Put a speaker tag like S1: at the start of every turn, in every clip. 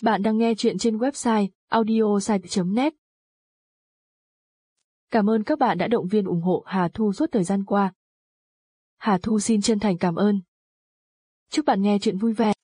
S1: Bạn đang nghe chuyện trên website audiosite.net. Cảm ơn các bạn đã động viên ủng hộ Hà Thu suốt thời gian qua. Hà Thu xin chân thành cảm ơn. Chúc bạn nghe chuyện vui vẻ.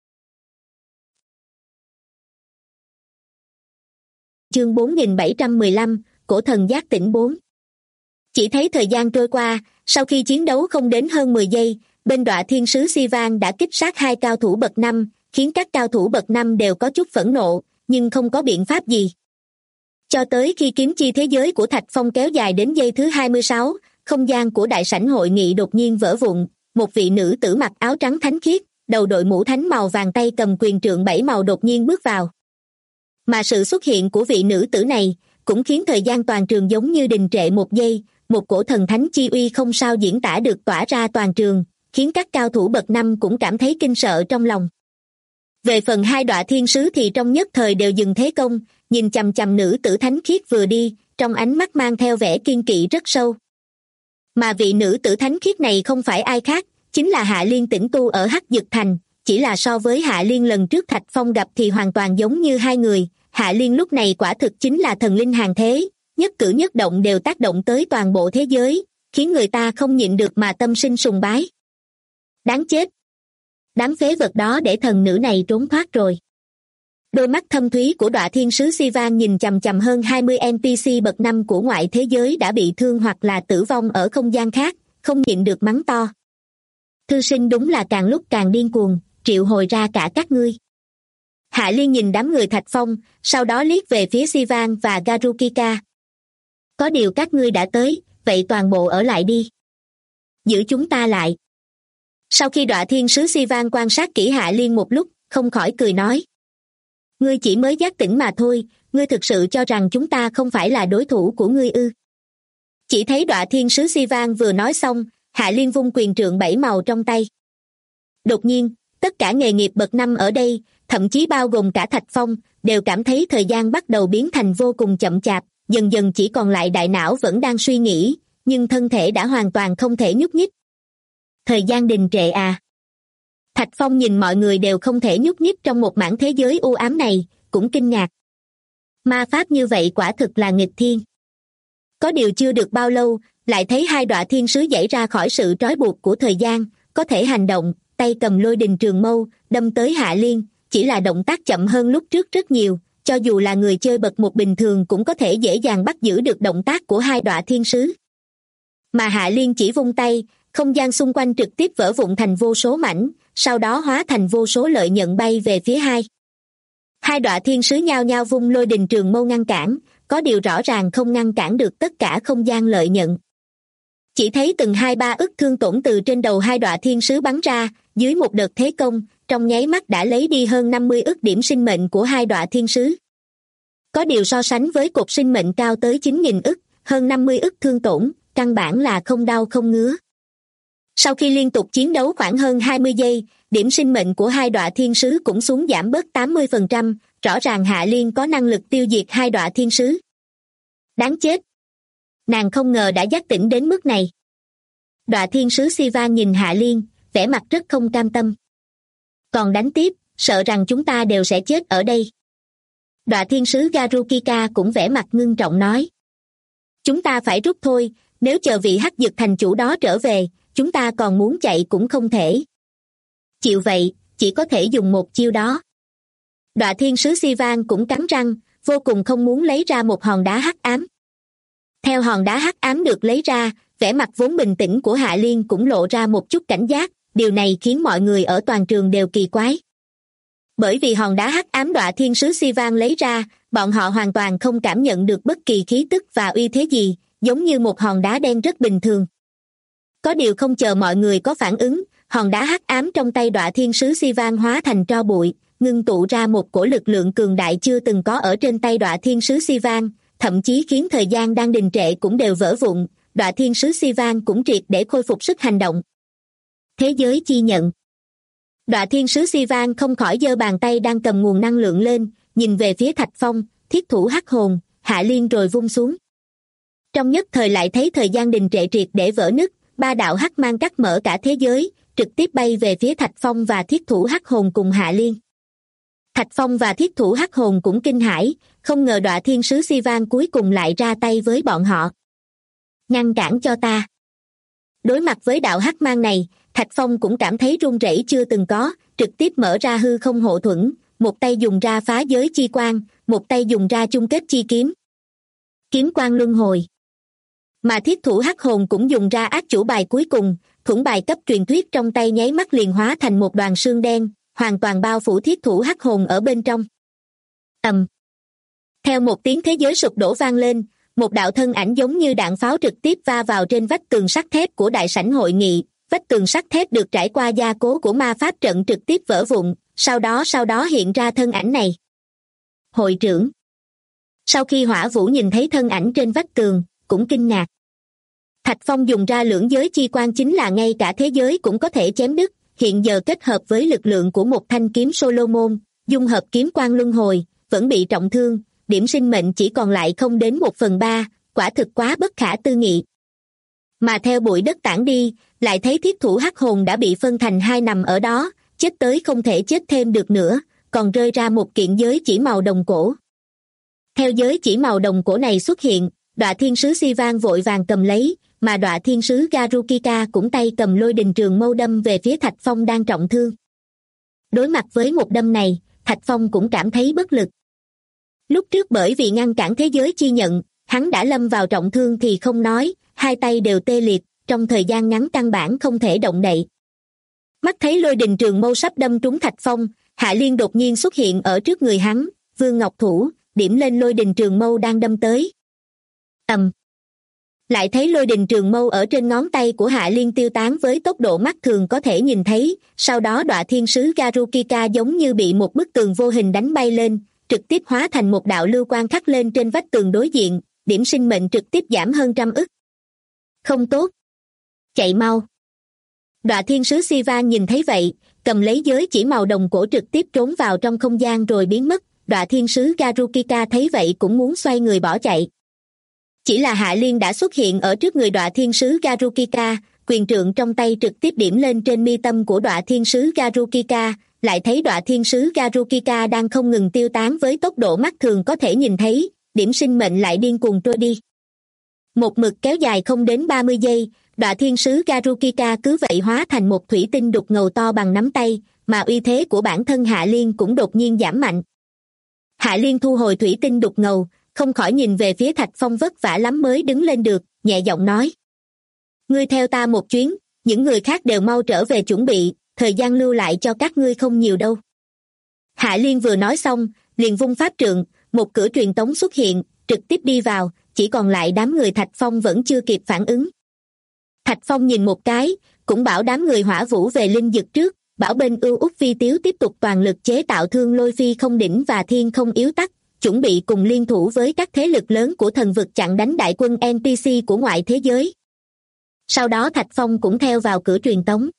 S2: Chương 4715, Cổ thần giác tỉnh 4. Chỉ thấy thời gian trôi qua, sau khi chiến đấu không đến hơn 10 giây, bên Đọa Thiên Sứ Sivan đã kích sát hai cao thủ bậc 5, khiến các cao thủ bậc 5 đều có chút phẫn nộ, nhưng không có biện pháp gì. Cho tới khi kiếm chi thế giới của Thạch Phong kéo dài đến giây thứ 26, không gian của đại sảnh hội nghị đột nhiên vỡ vụn, một vị nữ tử mặc áo trắng thánh khiết, đầu đội mũ thánh màu vàng, tay cầm quyền trượng 7 màu đột nhiên bước vào. Mà sự xuất hiện của vị nữ tử này cũng khiến thời gian toàn trường giống như đình trệ một giây, một cổ thần thánh chi uy không sao diễn tả được tỏa ra toàn trường, khiến các cao thủ bậc 5 cũng cảm thấy kinh sợ trong lòng. Về phần hai Đọa Thiên Sứ thì trong nhất thời đều dừng thế công, nhìn chằm chằm nữ tử thánh khiết vừa đi, trong ánh mắt mang theo vẻ kiên kỵ rất sâu. Mà vị nữ tử thánh khiết này không phải ai khác, chính là Hạ Liên Tĩnh Tu ở Hắc Dực Thành, chỉ là so với Hạ Liên lần trước Thạch Phong gặp thì hoàn toàn giống như hai người. Hạ Liên lúc này quả thực chính là thần linh hàng thế, nhất cử nhất động đều tác động tới toàn bộ thế giới, khiến người ta không nhịn được mà tâm sinh sùng bái. Đáng chết! Đám phế vật đó để thần nữ này trốn thoát rồi. Đôi mắt thâm thúy của Đọa Thiên Sứ Sivan nhìn chằm chằm hơn 20 NPC bậc 5 của ngoại thế giới đã bị thương hoặc là tử vong ở không gian khác, không nhịn được mắng to. Thư sinh đúng là càng lúc càng điên cuồng, triệu hồi ra cả các ngươi. Hạ Liên nhìn đám người Thạch Phong, sau đó liếc về phía Sivan và Garukika. Có điều các ngươi đã tới, vậy toàn bộ ở lại đi. Giữ chúng ta lại. Sau khi Đọa Thiên Sứ Sivan quan sát kỹ Hạ Liên một lúc, không khỏi cười nói. Ngươi chỉ mới giác tỉnh mà thôi, ngươi thực sự cho rằng chúng ta không phải là đối thủ của ngươi ư? Chỉ thấy Đọa Thiên Sứ Sivan vừa nói xong, Hạ Liên vung quyền trượng 7 màu trong tay. Đột nhiên, tất cả nghề nghiệp bậc 5 ở đây, thậm chí bao gồm cả Thạch Phong, đều cảm thấy thời gian bắt đầu biến thành vô cùng chậm chạp, dần dần chỉ còn lại đại não vẫn đang suy nghĩ, nhưng thân thể đã hoàn toàn không thể nhúc nhích. Thời gian đình trệ à? Thạch Phong nhìn mọi người đều không thể nhúc nhích trong một mảng thế giới u ám này, cũng kinh ngạc. Ma pháp như vậy quả thực là nghịch thiên. Có điều chưa được bao lâu, lại thấy hai Đọa Thiên Sứ giãy ra khỏi sự trói buộc của thời gian, có thể hành động, tay cầm lôi đình trường mâu, đâm tới Hạ Liên, chỉ là động tác chậm hơn lúc trước rất nhiều, cho dù là người chơi bậc 1 bình thường cũng có thể dễ dàng bắt giữ được động tác của hai Đọa Thiên Sứ. Mà Hạ Liên chỉ vung tay, không gian xung quanh trực tiếp vỡ vụn thành vô số mảnh, sau đó hóa thành vô số lợi nhận bay về phía hai Đọa Thiên Sứ nhao nhao vung lôi đình trường mâu ngăn cản, có điều rõ ràng không ngăn cản được tất cả không gian lợi nhận. Chỉ thấy từng 2-3 ức thương tổn từ trên đầu hai Đọa Thiên Sứ bắn ra, dưới một đợt thế công, trong nháy mắt đã lấy đi hơn 50 ức điểm sinh mệnh của hai Đọa Thiên Sứ. Có điều so sánh với cột sinh mệnh cao tới 9.000 ức, hơn 50 ức thương tổn, căn bản là không đau không ngứa. Sau khi liên tục chiến đấu khoảng hơn 20 giây, điểm sinh mệnh của hai Đọa Thiên Sứ cũng xuống giảm bớt 80%, rõ ràng Hạ Liên có năng lực tiêu diệt hai Đọa Thiên Sứ. Đáng chết! Nàng không ngờ đã giác tỉnh đến mức này. Đọa Thiên Sứ Sivan nhìn Hạ Liên, vẻ mặt rất không cam tâm. Còn đánh tiếp, sợ rằng chúng ta đều sẽ chết ở đây. Đọa Thiên Sứ Garukika cũng vẻ mặt ngưng trọng nói. Chúng ta phải rút thôi, nếu chờ vị Hắc Dực thành chủ đó trở về, chúng ta còn muốn chạy cũng không thể. Chịu vậy, chỉ có thể dùng một chiêu đó. Đọa Thiên Sứ Sivan cũng cắn răng, vô cùng không muốn lấy ra một hòn đá hắc ám. Theo hòn đá hắc ám được lấy ra, vẻ mặt vốn bình tĩnh của Hạ Liên cũng lộ ra một chút cảnh giác, điều này khiến mọi người ở toàn trường đều kỳ quái. Bởi vì hòn đá hắc ám Đọa Thiên Sứ Sivan lấy ra, bọn họ hoàn toàn không cảm nhận được bất kỳ khí tức và uy thế gì, giống như một hòn đá đen rất bình thường. Có điều không chờ mọi người có phản ứng, hòn đá hắc ám trong tay Đọa Thiên Sứ Sivan hóa thành tro bụi, ngưng tụ ra một cổ lực lượng cường đại chưa từng có ở trên tay Đọa Thiên Sứ Sivan, thậm chí khiến thời gian đang đình trệ cũng đều vỡ vụn. Đọa Thiên Sứ Sivan cũng triệt để khôi phục sức hành động. Thế giới chi nhận. Đọa Thiên Sứ Sivan không khỏi giơ bàn tay đang cầm nguồn năng lượng lên, nhìn về phía Thạch Phong, thiết thủ hắc hồn, Hạ Liên rồi vung xuống. Trong nhất thời lại thấy thời gian đình trệ triệt để vỡ nứt, 3 đạo hắc mang cắt mở cả thế giới, trực tiếp bay về phía Thạch Phong và thiết thủ hắc hồn cùng Hạ Liên. Thạch Phong và thiết thủ hắc hồn cũng kinh hãi, không ngờ Đọa Thiên Sứ Sivan cuối cùng lại ra tay với bọn họ. Ngăn cản cho ta. Đối mặt với đạo hắc mang này, Thạch Phong cũng cảm thấy run rẩy chưa từng có, trực tiếp mở ra hư không hộ thuẫn, một tay dùng ra phá giới chi quang, một tay dùng ra chung kết chi kiếm. Kiếm quang luân hồi. Mà thiết thủ hắc hồn cũng dùng ra ác chủ bài cuối cùng, thuẫn bài cấp truyền thuyết trong tay nháy mắt liền hóa thành một đoàn sương đen, hoàn toàn bao phủ thiết thủ hắc hồn ở bên trong. Theo một tiếng thế giới sụp đổ vang lên, một đạo thân ảnh giống như đạn pháo trực tiếp va vào trên vách tường sắt thép của đại sảnh hội nghị. Vách tường sắt thép được trải qua gia cố của ma pháp trận trực tiếp vỡ vụn, sau đó hiện ra thân ảnh này. Hội trưởng. Sau khi Hỏa Vũ nhìn thấy thân ảnh trên vách tường, cũng kinh ngạc. Thạch Phong dùng ra lưỡng giới chi quan chính là ngay cả thế giới cũng có thể chém đứt, hiện giờ kết hợp với lực lượng của một thanh kiếm Solomon, dung hợp kiếm quang luân hồi, vẫn bị trọng thương, điểm sinh mệnh chỉ còn lại không đến 1/3, quả thực quá bất khả tư nghị. Mà theo bụi đất tản đi, lại thấy thiết thủ hắc hồn đã bị phân thành hai nằm ở đó, chết tới không thể chết thêm được nữa, còn rơi ra một kiện giới chỉ màu đồng cổ. Theo giới chỉ màu đồng cổ này xuất hiện, Đọa Thiên Sứ Sivan vội vàng cầm lấy, mà Đọa Thiên Sứ Garukika cũng tay cầm lôi đình trường mâu đâm về phía Thạch Phong đang trọng thương. Đối mặt với một đâm này, Thạch Phong cũng cảm thấy bất lực. Lúc trước bởi vì ngăn cản thế giới chi nhận, hắn đã lâm vào trọng thương thì không nói, hai tay đều tê liệt, trong thời gian ngắn căn bản không thể động đậy. Mắt thấy lôi đình trường mâu sắp đâm trúng Thạch Phong, Hạ Liên đột nhiên xuất hiện ở trước người hắn, Vương Ngọc Thủ, điểm lên lôi đình trường mâu đang đâm tới. Lại thấy lôi đình trường mâu ở trên ngón tay của Hạ Liên tiêu tán với tốc độ mắt thường có thể nhìn thấy, sau đó Đọa Thiên Sứ Garukika giống như bị một bức tường vô hình đánh bay lên, trực tiếp hóa thành một đạo lưu quang khắc lên trên vách tường đối diện, điểm sinh mệnh trực tiếp giảm hơn 100 ức. Không tốt. Chạy mau. Đọa Thiên Sứ Sivan nhìn thấy vậy, cầm lấy giới chỉ màu đồng cổ trực tiếp trốn vào trong không gian rồi biến mất. Đọa Thiên Sứ Garukika thấy vậy cũng muốn xoay người bỏ chạy. Chỉ là Hạ Liên đã xuất hiện ở trước người Đọa Thiên Sứ Garukika, quyền trượng trong tay trực tiếp điểm lên trên mi tâm của Đọa Thiên Sứ Garukika, lại thấy Đọa Thiên Sứ Garukika đang không ngừng tiêu tán với tốc độ mắt thường có thể nhìn thấy, điểm sinh mệnh lại điên cuồng trôi đi. Một mực kéo dài không đến 30 giây, Đọa Thiên Sứ Garukika cứ vậy hóa thành một thủy tinh đục ngầu to bằng nắm tay, mà uy thế của bản thân Hạ Liên cũng đột nhiên giảm mạnh. Hạ Liên thu hồi thủy tinh đục ngầu, không khỏi nhìn về phía Thạch Phong vất vả lắm mới đứng lên được, nhẹ giọng nói. Ngươi theo ta một chuyến, những người khác đều mau trở về chuẩn bị, thời gian lưu lại cho các ngươi không nhiều đâu. Hạ Liên vừa nói xong, liền vung pháp trượng, một cửa truyền tống xuất hiện, trực tiếp đi vào, chỉ còn lại đám người Thạch Phong vẫn chưa kịp phản ứng. Thạch Phong nhìn một cái, cũng bảo đám người Hỏa Vũ về linh dực trước, bảo bên Ưu Úc Phi Tiếu tiếp tục toàn lực chế tạo Thương Lôi Phi Không Đỉnh và Thiên Không Yếu Tắc, chuẩn bị cùng liên thủ với các thế lực lớn của thần vực chặn đánh đại quân NPC của ngoại thế giới. Sau đó Thạch Phong cũng theo vào cửa truyền tống.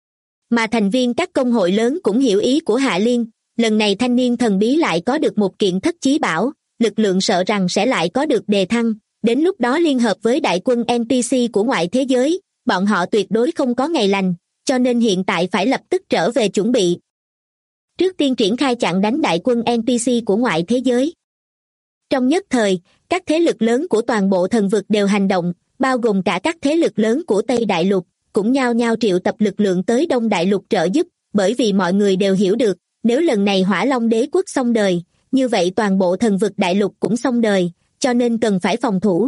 S2: Mà thành viên các công hội lớn cũng hiểu ý của Hạ Liên, lần này thanh niên thần bí lại có được một kiện thất chí bảo, lực lượng sợ rằng sẽ lại có được đề thăng, đến lúc đó liên hợp với đại quân NPC của ngoại thế giới, bọn họ tuyệt đối không có ngày lành, cho nên hiện tại phải lập tức trở về chuẩn bị. Trước tiên triển khai chặn đánh đại quân NPC của ngoại thế giới. Trong nhất thời, các thế lực lớn của toàn bộ thần vực đều hành động, bao gồm cả các thế lực lớn của Tây Đại Lục, cũng nhao nhao triệu tập lực lượng tới Đông Đại Lục trợ giúp, bởi vì mọi người đều hiểu được, nếu lần này Hỏa Long Đế quốc xong đời, như vậy toàn bộ thần vực Đại Lục cũng xong đời, cho nên cần phải phòng thủ.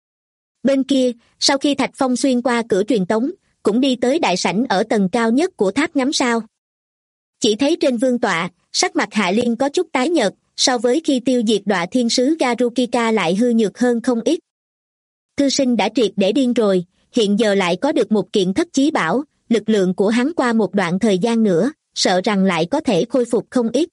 S2: Bên kia, sau khi Thạch Phong xuyên qua cửa truyền tống, cũng đi tới đại sảnh ở tầng cao nhất của tháp ngắm sao. Chỉ thấy trên vương tọa, sắc mặt Hạ Liên có chút tái nhợt, so với khi tiêu diệt Đọa Thiên Sứ Garukika lại hư nhược hơn không ít. Thư sinh đã triệt để điên rồi, hiện giờ lại có được một kiện thất chí bảo, lực lượng của hắn qua một đoạn thời gian nữa, sợ rằng lại có thể khôi phục không ít.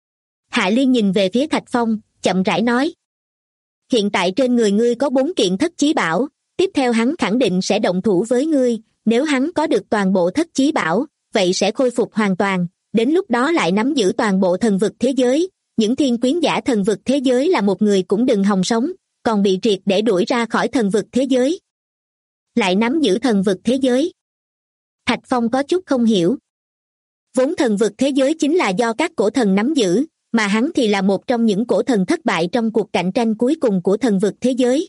S2: Hạ Liên nhìn về phía Thạch Phong, chậm rãi nói. Hiện tại trên người ngươi có 4 kiện thất chí bảo, tiếp theo hắn khẳng định sẽ động thủ với ngươi, nếu hắn có được toàn bộ thất chí bảo, vậy sẽ khôi phục hoàn toàn, đến lúc đó lại nắm giữ toàn bộ thần vực thế giới, những thiên quyến giả thần vực thế giới là một người cũng đừng hòng sống, còn bị triệt để đuổi ra khỏi thần vực thế giới. Lại nắm giữ thần vực thế giới. Thạch Phong có chút không hiểu. Vốn thần vực thế giới chính là do các cổ thần nắm giữ, mà hắn thì là một trong những cổ thần thất bại trong cuộc cạnh tranh cuối cùng của thần vực thế giới.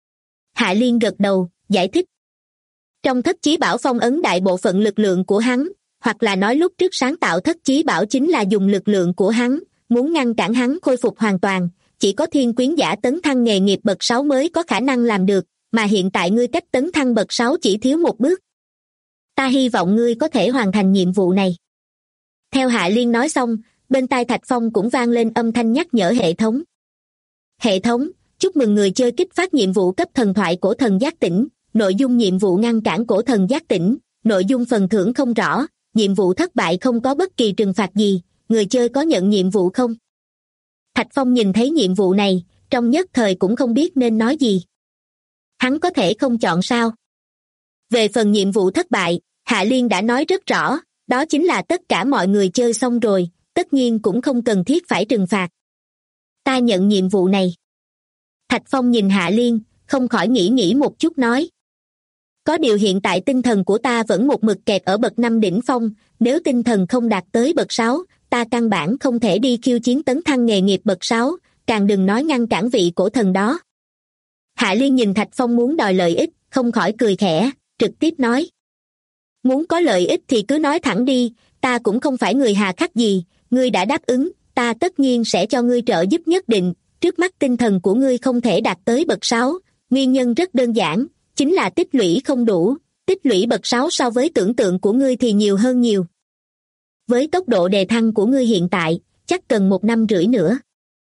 S2: Hạ Liên gật đầu, giải thích. Trong thất chí bảo phong ấn đại bộ phận lực lượng của hắn, hoặc là nói lúc trước sáng tạo thất chí bảo chính là dùng lực lượng của hắn, muốn ngăn cản hắn khôi phục hoàn toàn, chỉ có thiên quyến giả tấn thăng nghề nghiệp bậc 6 mới có khả năng làm được, mà hiện tại ngươi cách tấn thăng bậc 6 chỉ thiếu một bước. Ta hy vọng ngươi có thể hoàn thành nhiệm vụ này. Theo Hạ Liên nói xong, bên tai Thạch Phong cũng vang lên âm thanh nhắc nhở hệ thống. Hệ thống, chúc mừng người chơi kích phát nhiệm vụ cấp thần thoại cổ thần giác tỉnh, nội dung nhiệm vụ ngăn cản cổ thần giác tỉnh, nội dung phần thưởng không rõ, nhiệm vụ thất bại không có bất kỳ trừng phạt gì, người chơi có nhận nhiệm vụ không? Thạch Phong nhìn thấy nhiệm vụ này, trong nhất thời cũng không biết nên nói gì. Hắn có thể không chọn sao? Về phần nhiệm vụ thất bại, Hạ Liên đã nói rất rõ, đó chính là tất cả mọi người chơi xong rồi, tất nhiên cũng không cần thiết phải trừng phạt. Ta nhận nhiệm vụ này. Thạch Phong nhìn Hạ Liên, không khỏi nghĩ một chút nói. Có điều hiện tại tinh thần của ta vẫn một mực kẹt ở bậc 5 đỉnh phong, nếu tinh thần không đạt tới bậc 6, ta căn bản không thể đi khiêu chiến tấn thăng nghề nghiệp bậc 6, càng đừng nói ngăn cản vị cổ thần đó. Hạ Liên nhìn Thạch Phong muốn đòi lợi ích, không khỏi cười khẽ, trực tiếp nói. Muốn có lợi ích thì cứ nói thẳng đi, ta cũng không phải người hà khắc gì, ngươi đã đáp ứng, ta tất nhiên sẽ cho ngươi trợ giúp nhất định. Trước mắt tinh thần của ngươi không thể đạt tới bậc 6, nguyên nhân rất đơn giản, chính là tích lũy không đủ, tích lũy bậc 6 so với tưởng tượng của ngươi thì nhiều hơn nhiều. Với tốc độ đề thăng của ngươi hiện tại, chắc cần 1 năm rưỡi nữa.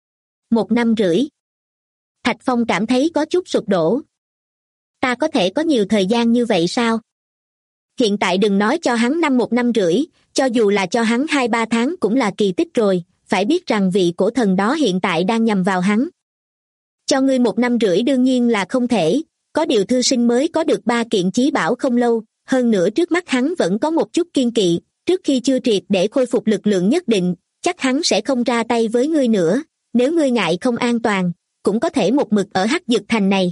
S2: 1 năm rưỡi. Thạch Phong cảm thấy có chút sụp đổ. Ta có thể có nhiều thời gian như vậy sao? Hiện tại đừng nói cho hắn 1 năm rưỡi, cho dù là cho hắn 2-3 tháng cũng là kỳ tích rồi, phải biết rằng vị cổ thần đó hiện tại đang nhằm vào hắn. Cho ngươi 1 năm rưỡi đương nhiên là không thể, có điều thư sinh mới có được 3 kiện chí bảo không lâu, hơn nữa trước mắt hắn vẫn có một chút kiên kỵ, trước khi chưa triệt để khôi phục lực lượng nhất định, chắc hắn sẽ không ra tay với ngươi nữa, nếu ngươi ngại không an toàn, cũng có thể một mực ở Hắc Dực Thành này.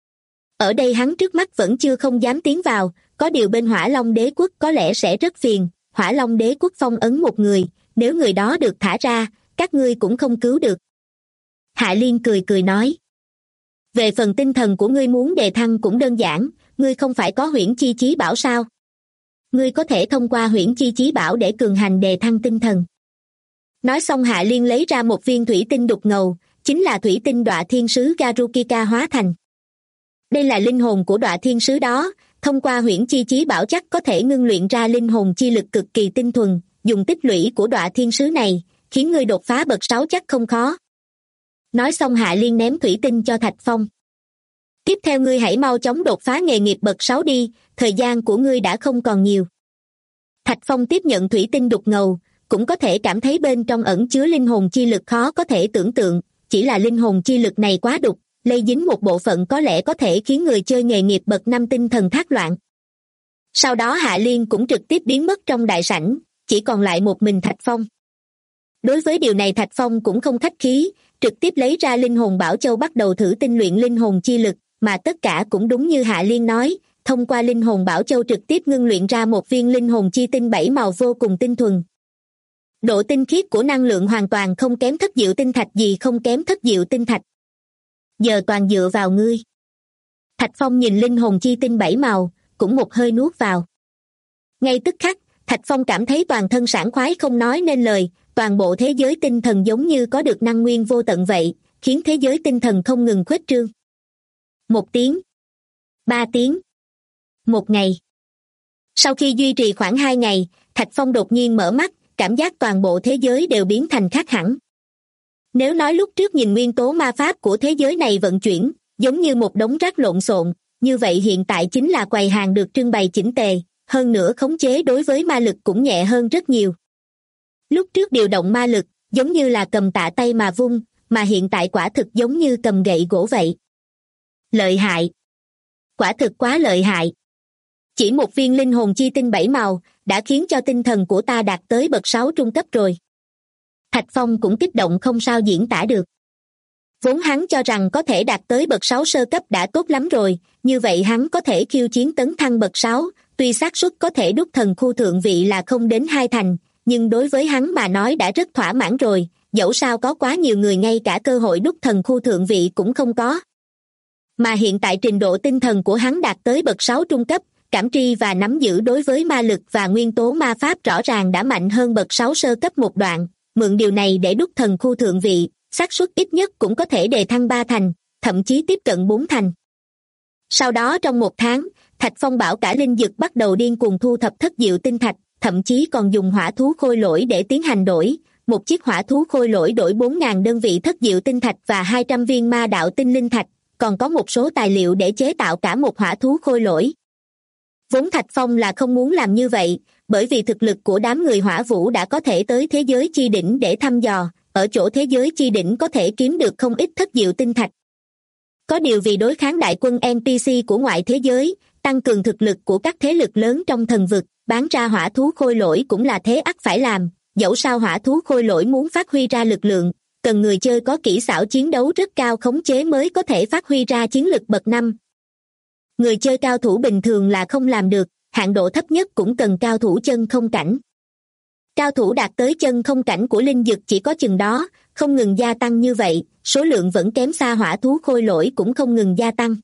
S2: Ở đây hắn trước mắt vẫn chưa không dám tiến vào, có điều bên Hỏa Long Đế Quốc có lẽ sẽ rất phiền, Hỏa Long Đế Quốc phong ấn một người, nếu người đó được thả ra, các ngươi cũng không cứu được. Hạ Liên cười nói. Về phần tinh thần của ngươi muốn đề thăng cũng đơn giản, ngươi không phải có huyễn chi chí bảo sao? Ngươi có thể thông qua huyễn chi chí bảo để cường hành đề thăng tinh thần. Nói xong Hạ Liên lấy ra một viên thủy tinh đục ngầu, chính là thủy tinh Đọa Thiên Sứ Garukika hóa thành. Đây là linh hồn của Đọa Thiên Sứ đó, thông qua huyễn chi chí bảo chắc có thể ngưng luyện ra linh hồn chi lực cực kỳ tinh thuần, dùng tích lũy của Đọa Thiên Sứ này, khiến ngươi đột phá bậc 6 chắc không khó. Nói xong Hạ Liên ném thủy tinh cho Thạch Phong. Tiếp theo ngươi hãy mau chóng đột phá nghề nghiệp bậc 6 đi, thời gian của ngươi đã không còn nhiều. Thạch Phong tiếp nhận thủy tinh đục ngầu, cũng có thể cảm thấy bên trong ẩn chứa linh hồn chi lực khó có thể tưởng tượng, chỉ là linh hồn chi lực này quá đục, lây dính một bộ phận có lẽ có thể khiến người chơi nghề nghiệp bậc 5 tinh thần thác loạn. Sau đó Hạ Liên cũng trực tiếp biến mất trong đại sảnh, chỉ còn lại một mình Thạch Phong. Đối với điều này Thạch Phong cũng không khách khí, trực tiếp lấy ra linh hồn bảo châu bắt đầu thử tinh luyện linh hồn chi lực, mà tất cả cũng đúng như Hạ Liên nói, thông qua linh hồn bảo châu trực tiếp ngưng luyện ra một viên linh hồn chi tinh 7 màu vô cùng tinh thuần. Độ tinh khiết của năng lượng hoàn toàn không kém thất diệu tinh thạch gì, không kém thất diệu tinh thạch. Giờ toàn dựa vào ngươi. Thạch Phong nhìn linh hồn chi tinh 7 màu, cũng một hơi nuốt vào. Ngay tức khắc, Thạch Phong cảm thấy toàn thân sảng khoái không nói nên lời, toàn bộ thế giới tinh thần giống như có được năng nguyên vô tận vậy, khiến thế giới tinh thần không ngừng khuếch trương. 1 tiếng, 3 tiếng, 1 ngày. Sau khi duy trì khoảng 2 ngày, Thạch Phong đột nhiên mở mắt, cảm giác toàn bộ thế giới đều biến thành khác hẳn. Nếu nói lúc trước nhìn nguyên tố ma pháp của thế giới này vận chuyển, giống như một đống rác lộn xộn, như vậy hiện tại chính là quầy hàng được trưng bày chỉnh tề, hơn nữa khống chế đối với ma lực cũng nhẹ hơn rất nhiều. Lúc trước điều động ma lực, giống như là cầm tạ tay mà vung, mà hiện tại quả thực giống như cầm gậy gỗ vậy. Lợi hại. Quả thực quá lợi hại. Chỉ một viên linh hồn chi tinh 7 màu, đã khiến cho tinh thần của ta đạt tới bậc 6 trung cấp rồi. Thạch Phong cũng kích động không sao diễn tả được. Vốn hắn cho rằng có thể đạt tới bậc 6 sơ cấp đã tốt lắm rồi, như vậy hắn có thể khiêu chiến tấn thăng bậc 6, tuy xác suất có thể đúc thần khu thượng vị là không đến 2 thành, nhưng đối với hắn mà nói đã rất thỏa mãn rồi, dẫu sao có quá nhiều người ngay cả cơ hội đúc thần khu thượng vị cũng không có. Mà hiện tại trình độ tinh thần của hắn đạt tới bậc 6 trung cấp, cảm tri và nắm giữ đối với ma lực và nguyên tố ma pháp rõ ràng đã mạnh hơn bậc 6 sơ cấp một đoạn, mượn điều này để đúc thần khu thượng vị, xác suất ít nhất cũng có thể đề thăng 3 thành, thậm chí tiếp cận 4 thành. Sau đó trong 1 tháng, Thạch Phong bảo cả linh dực bắt đầu điên cuồng thu thập thất diệu tinh thạch, thậm chí còn dùng hỏa thú khôi lỗi để tiến hành đổi. Một chiếc hỏa thú khôi lỗi đổi 4.000 đơn vị thất diệu tinh thạch và 200 viên ma đạo tinh linh thạch, còn có một số tài liệu để chế tạo cả một hỏa thú khôi lỗi. Vốn Thạch Phong là không muốn làm như vậy, bởi vì thực lực của đám người hỏa vũ đã có thể tới thế giới chi đỉnh để thăm dò, ở chỗ thế giới chi đỉnh có thể kiếm được không ít thất diệu tinh thạch. Có điều vì đối kháng đại quân NPC của ngoại thế giới, tăng cường thực lực của các thế lực lớn trong thần vực, bán ra hỏa thú khôi lỗi cũng là thế ắt phải làm, dẫu sao hỏa thú khôi lỗi muốn phát huy ra lực lượng, cần người chơi có kỹ xảo chiến đấu rất cao khống chế mới có thể phát huy ra chiến lực bậc 5. Người chơi cao thủ bình thường là không làm được, hạn độ thấp nhất cũng cần cao thủ chân không cảnh. Cao thủ đạt tới chân không cảnh của linh dực chỉ có chừng đó, không ngừng gia tăng như vậy, số lượng vẫn kém xa hỏa thú khôi lỗi cũng không ngừng gia tăng.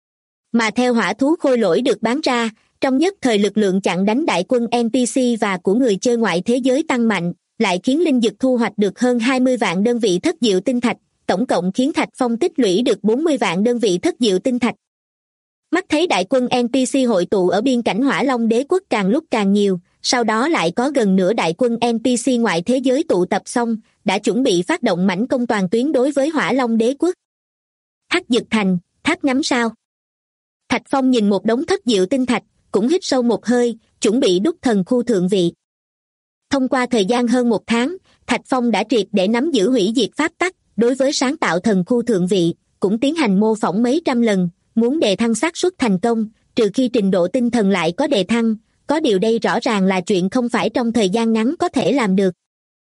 S2: Mà theo hỏa thú khôi lỗi được bán ra, trong nhất thời lực lượng chặn đánh đại quân NPC và của người chơi ngoại thế giới tăng mạnh, lại khiến linh dực thu hoạch được hơn 20 vạn đơn vị thất diệu tinh thạch, tổng cộng khiến Thạch Phong tích lũy được 40 vạn đơn vị thất diệu tinh thạch. Mắt thấy đại quân NPC hội tụ ở biên cảnh Hỏa Long Đế quốc càng lúc càng nhiều, sau đó lại có gần nửa đại quân NPC ngoại thế giới tụ tập xong, đã chuẩn bị phát động mãnh công toàn tuyến đối với Hỏa Long Đế quốc. Hắc Dực Thành, tháp ngắm sao. Thạch Phong nhìn một đống thất diệu tinh thạch, cũng hít sâu một hơi, chuẩn bị đúc thần khu thượng vị. Thông qua thời gian hơn 1 tháng, Thạch Phong đã triệt để nắm giữ hủy diệt pháp tắc, đối với sáng tạo thần khu thượng vị, cũng tiến hành mô phỏng mấy trăm lần, muốn đề thăng xác suất thành công, trừ khi trình độ tinh thần lại có đề thăng, có điều đây rõ ràng là chuyện không phải trong thời gian ngắn có thể làm được.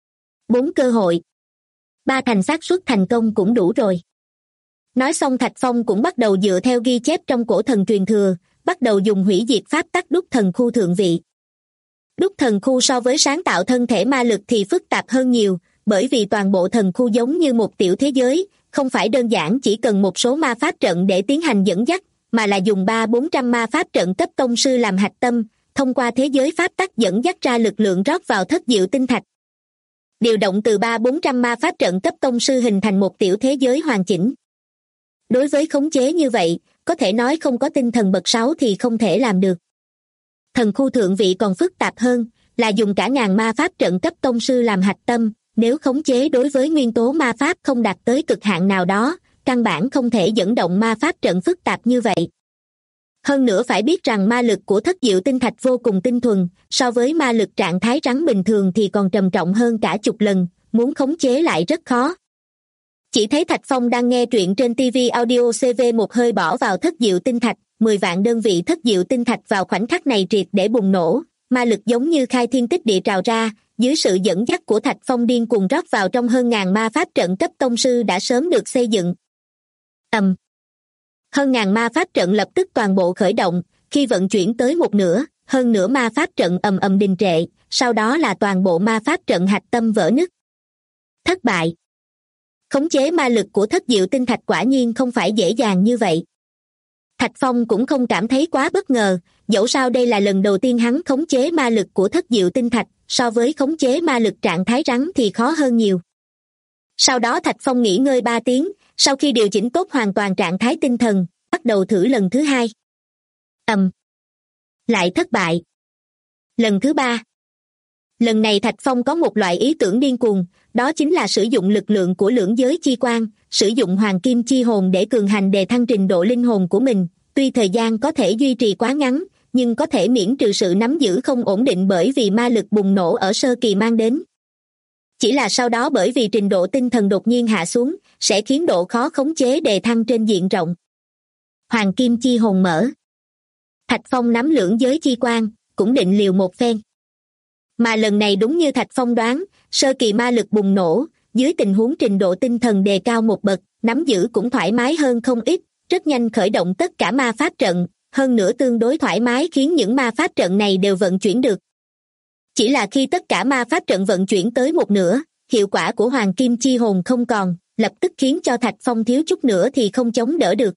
S2: 4 cơ hội. 3 thành xác suất thành công cũng đủ rồi. Nói xong Thạch Phong cũng bắt đầu dựa theo ghi chép trong cổ thần truyền thừa, bắt đầu dùng hủy diệt pháp tắc đúc thần khu thượng vị. Đúc thần khu so với sáng tạo thân thể ma lực thì phức tạp hơn nhiều, bởi vì toàn bộ thần khu giống như một tiểu thế giới, không phải đơn giản chỉ cần một số ma pháp trận để tiến hành dẫn dắt, mà là dùng 300-400 ma pháp trận cấp tông sư làm hạch tâm, thông qua thế giới pháp tắc dẫn dắt ra lực lượng rót vào thất diệu tinh thạch. Điều động từ 300-400 ma pháp trận cấp tông sư hình thành một tiểu thế giới hoàn chỉnh. Đối với khống chế như vậy, có thể nói không có tinh thần bậc 6 thì không thể làm được. Thần khu thượng vị còn phức tạp hơn, là dùng cả ngàn ma pháp trận cấp tông sư làm hạch tâm, nếu khống chế đối với nguyên tố ma pháp không đạt tới cực hạn nào đó, căn bản không thể dẫn động ma pháp trận phức tạp như vậy. Hơn nữa phải biết rằng ma lực của thất diệu tinh thạch vô cùng tinh thuần, so với ma lực trạng thái rắn bình thường thì còn trầm trọng hơn cả chục lần, muốn khống chế lại rất khó. Chỉ thấy Thạch Phong đang nghe truyện trên TV Audio CV một hơi bỏ vào thất diệu tinh thạch, 10 vạn đơn vị thất diệu tinh thạch vào khoảnh khắc này triệt để bùng nổ, ma lực giống như khai thiên tích địa trào ra, dưới sự dẫn dắt của Thạch Phong điên cuồng rót vào trong hơn ngàn ma pháp trận cấp tông sư đã sớm được xây dựng. Hơn ngàn ma pháp trận lập tức toàn bộ khởi động, khi vận chuyển tới một nửa, hơn nửa ma pháp trận ầm đình trệ, sau đó là toàn bộ ma pháp trận hạch tâm vỡ nứt. Thất bại. Khống chế ma lực của thất diệu tinh thạch quả nhiên không phải dễ dàng như vậy. Thạch Phong cũng không cảm thấy quá bất ngờ, dẫu sao đây là lần đầu tiên hắn khống chế ma lực của thất diệu tinh thạch, so với khống chế ma lực trạng thái rắn thì khó hơn nhiều. Sau đó Thạch Phong nghỉ ngơi 3 tiếng, sau khi điều chỉnh tốt hoàn toàn trạng thái tinh thần, bắt đầu thử lần thứ 2. Lại thất bại. Lần thứ 3. Lần này Thạch Phong có một loại ý tưởng điên cuồng, đó chính là sử dụng lực lượng của lưỡng giới chi quan, sử dụng hoàng kim chi hồn để cường hành đề thăng trình độ linh hồn của mình. Tuy thời gian có thể duy trì quá ngắn, nhưng có thể miễn trừ sự nắm giữ không ổn định bởi vì ma lực bùng nổ ở sơ kỳ mang đến. Chỉ là sau đó bởi vì trình độ tinh thần đột nhiên hạ xuống, sẽ khiến độ khó khống chế đề thăng trên diện rộng. Hoàng kim chi hồn mở. Thạch Phong nắm lưỡng giới chi quan, cũng định liều một phen. Mà lần này đúng như Thạch Phong đoán, sơ kỳ ma lực bùng nổ, dưới tình huống trình độ tinh thần đề cao một bậc, nắm giữ cũng thoải mái hơn không ít, rất nhanh khởi động tất cả ma pháp trận, hơn nữa tương đối thoải mái khiến những ma pháp trận này đều vận chuyển được. Chỉ là khi tất cả ma pháp trận vận chuyển tới một nửa, hiệu quả của hoàng kim chi hồn không còn, lập tức khiến cho Thạch Phong thiếu chút nữa thì không chống đỡ được.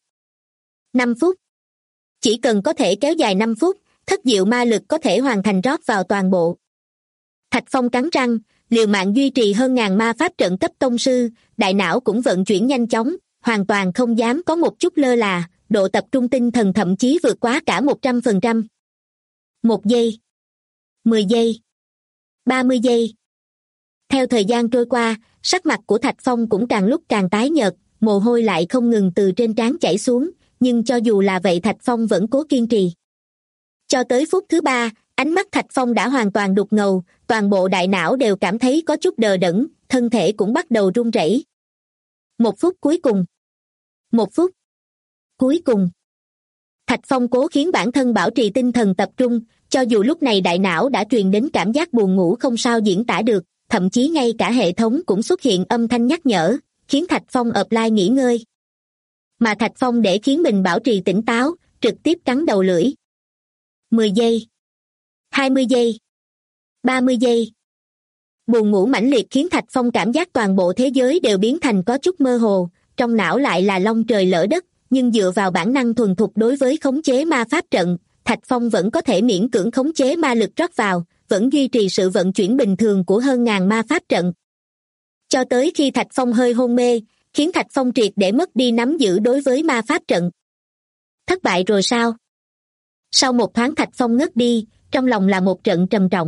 S2: 5 phút. Chỉ cần có thể kéo dài 5 phút, thất diệu ma lực có thể hoàn thành rót vào toàn bộ. Thạch Phong cắn răng, liều mạng duy trì hơn ngàn ma pháp trận cấp tông sư, đại não cũng vận chuyển nhanh chóng, hoàn toàn không dám có một chút lơ là, độ tập trung tinh thần thậm chí vượt quá cả 100%. 1 giây, 10 giây, 30 giây. Theo thời gian trôi qua, sắc mặt của Thạch Phong cũng càng lúc càng tái nhợt, mồ hôi lại không ngừng từ trên trán chảy xuống, nhưng cho dù là vậy Thạch Phong vẫn cố kiên trì. Cho tới phút thứ 3, ánh mắt Thạch Phong đã hoàn toàn đục ngầu, toàn bộ đại não đều cảm thấy có chút đờ đẫn, thân thể cũng bắt đầu run rẩy. 1 phút cuối cùng. 1 phút cuối cùng. Thạch Phong cố khiến bản thân bảo trì tinh thần tập trung, cho dù lúc này đại não đã truyền đến cảm giác buồn ngủ không sao diễn tả được, thậm chí ngay cả hệ thống cũng xuất hiện âm thanh nhắc nhở, khiến Thạch Phong offline nghỉ ngơi. Mà Thạch Phong để khiến mình bảo trì tỉnh táo, trực tiếp cắn đầu lưỡi. 10 giây, 20 giây, 30 giây. Buồn ngủ mãnh liệt khiến Thạch Phong cảm giác toàn bộ thế giới đều biến thành có chút mơ hồ, trong não lại là long trời lỡ đất, nhưng dựa vào bản năng thuần thục đối với khống chế ma pháp trận, Thạch Phong vẫn có thể miễn cưỡng khống chế ma lực rót vào, vẫn duy trì sự vận chuyển bình thường của hơn ngàn ma pháp trận. Cho tới khi Thạch Phong hơi hôn mê, khiến Thạch Phong triệt để mất đi nắm giữ đối với ma pháp trận. Thất bại rồi sao? Sau một thoáng Thạch Phong ngất đi, trong lòng là một trận trầm trọng.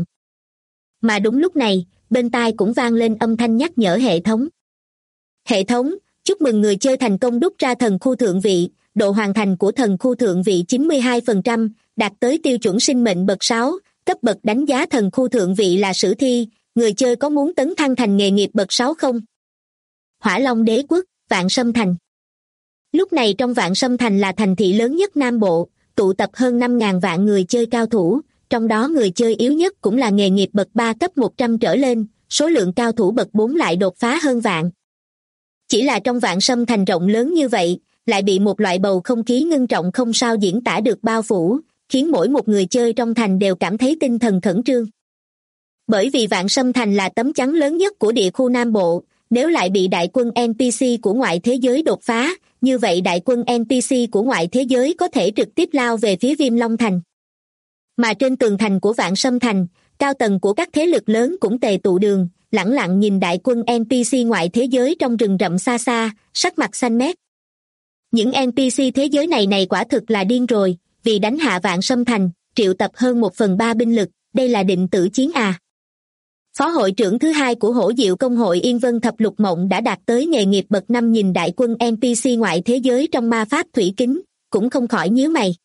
S2: Mà đúng lúc này, bên tai cũng vang lên âm thanh nhắc nhở hệ thống. Hệ thống, chúc mừng người chơi thành công đúc ra thần khu thượng vị, độ hoàn thành của thần khu thượng vị 92%, đạt tới tiêu chuẩn sinh mệnh bậc 6, cấp bậc đánh giá thần khu thượng vị là sử thi, người chơi có muốn tấn thăng thành nghề nghiệp bậc 6 không? Hỏa Long Đế Quốc, Vạn Sâm Thành. Lúc này trong Vạn Sâm Thành là thành thị lớn nhất Nam Bộ, tụ tập hơn 5.000 vạn người chơi cao thủ, trong đó người chơi yếu nhất cũng là nghề nghiệp bậc 3 cấp 100 trở lên, số lượng cao thủ bậc 4 lại đột phá hơn vạn. Chỉ là trong Vạn Sâm Thành rộng lớn như vậy, lại bị một loại bầu không khí ngưng trọng không sao diễn tả được bao phủ, khiến mỗi một người chơi trong thành đều cảm thấy tinh thần khẩn trương. Bởi vì Vạn Sâm Thành là tấm chắn lớn nhất của địa khu Nam Bộ, nếu lại bị đại quân NPC của ngoại thế giới đột phá, như vậy đại quân NPC của ngoại thế giới có thể trực tiếp lao về phía Viêm Long Thành. Mà trên tường thành của Vạn Sâm Thành, cao tầng của các thế lực lớn cũng tề tụ đường, lẳng lặng nhìn đại quân NPC ngoại thế giới trong rừng rậm xa xa, sắc mặt xanh mét. Những NPC thế giới này quả thực là điên rồi, vì đánh hạ Vạn Sâm Thành, triệu tập hơn 1/3 binh lực, đây là định tử chiến à. Phó hội trưởng thứ 2 của Hổ Diệu Công hội Yên Vân Thập Lục Mộng đã đạt tới nghề nghiệp bậc 5 nhìn đại quân NPC ngoại thế giới trong ma pháp thủy kính, cũng không khỏi nhíu mày.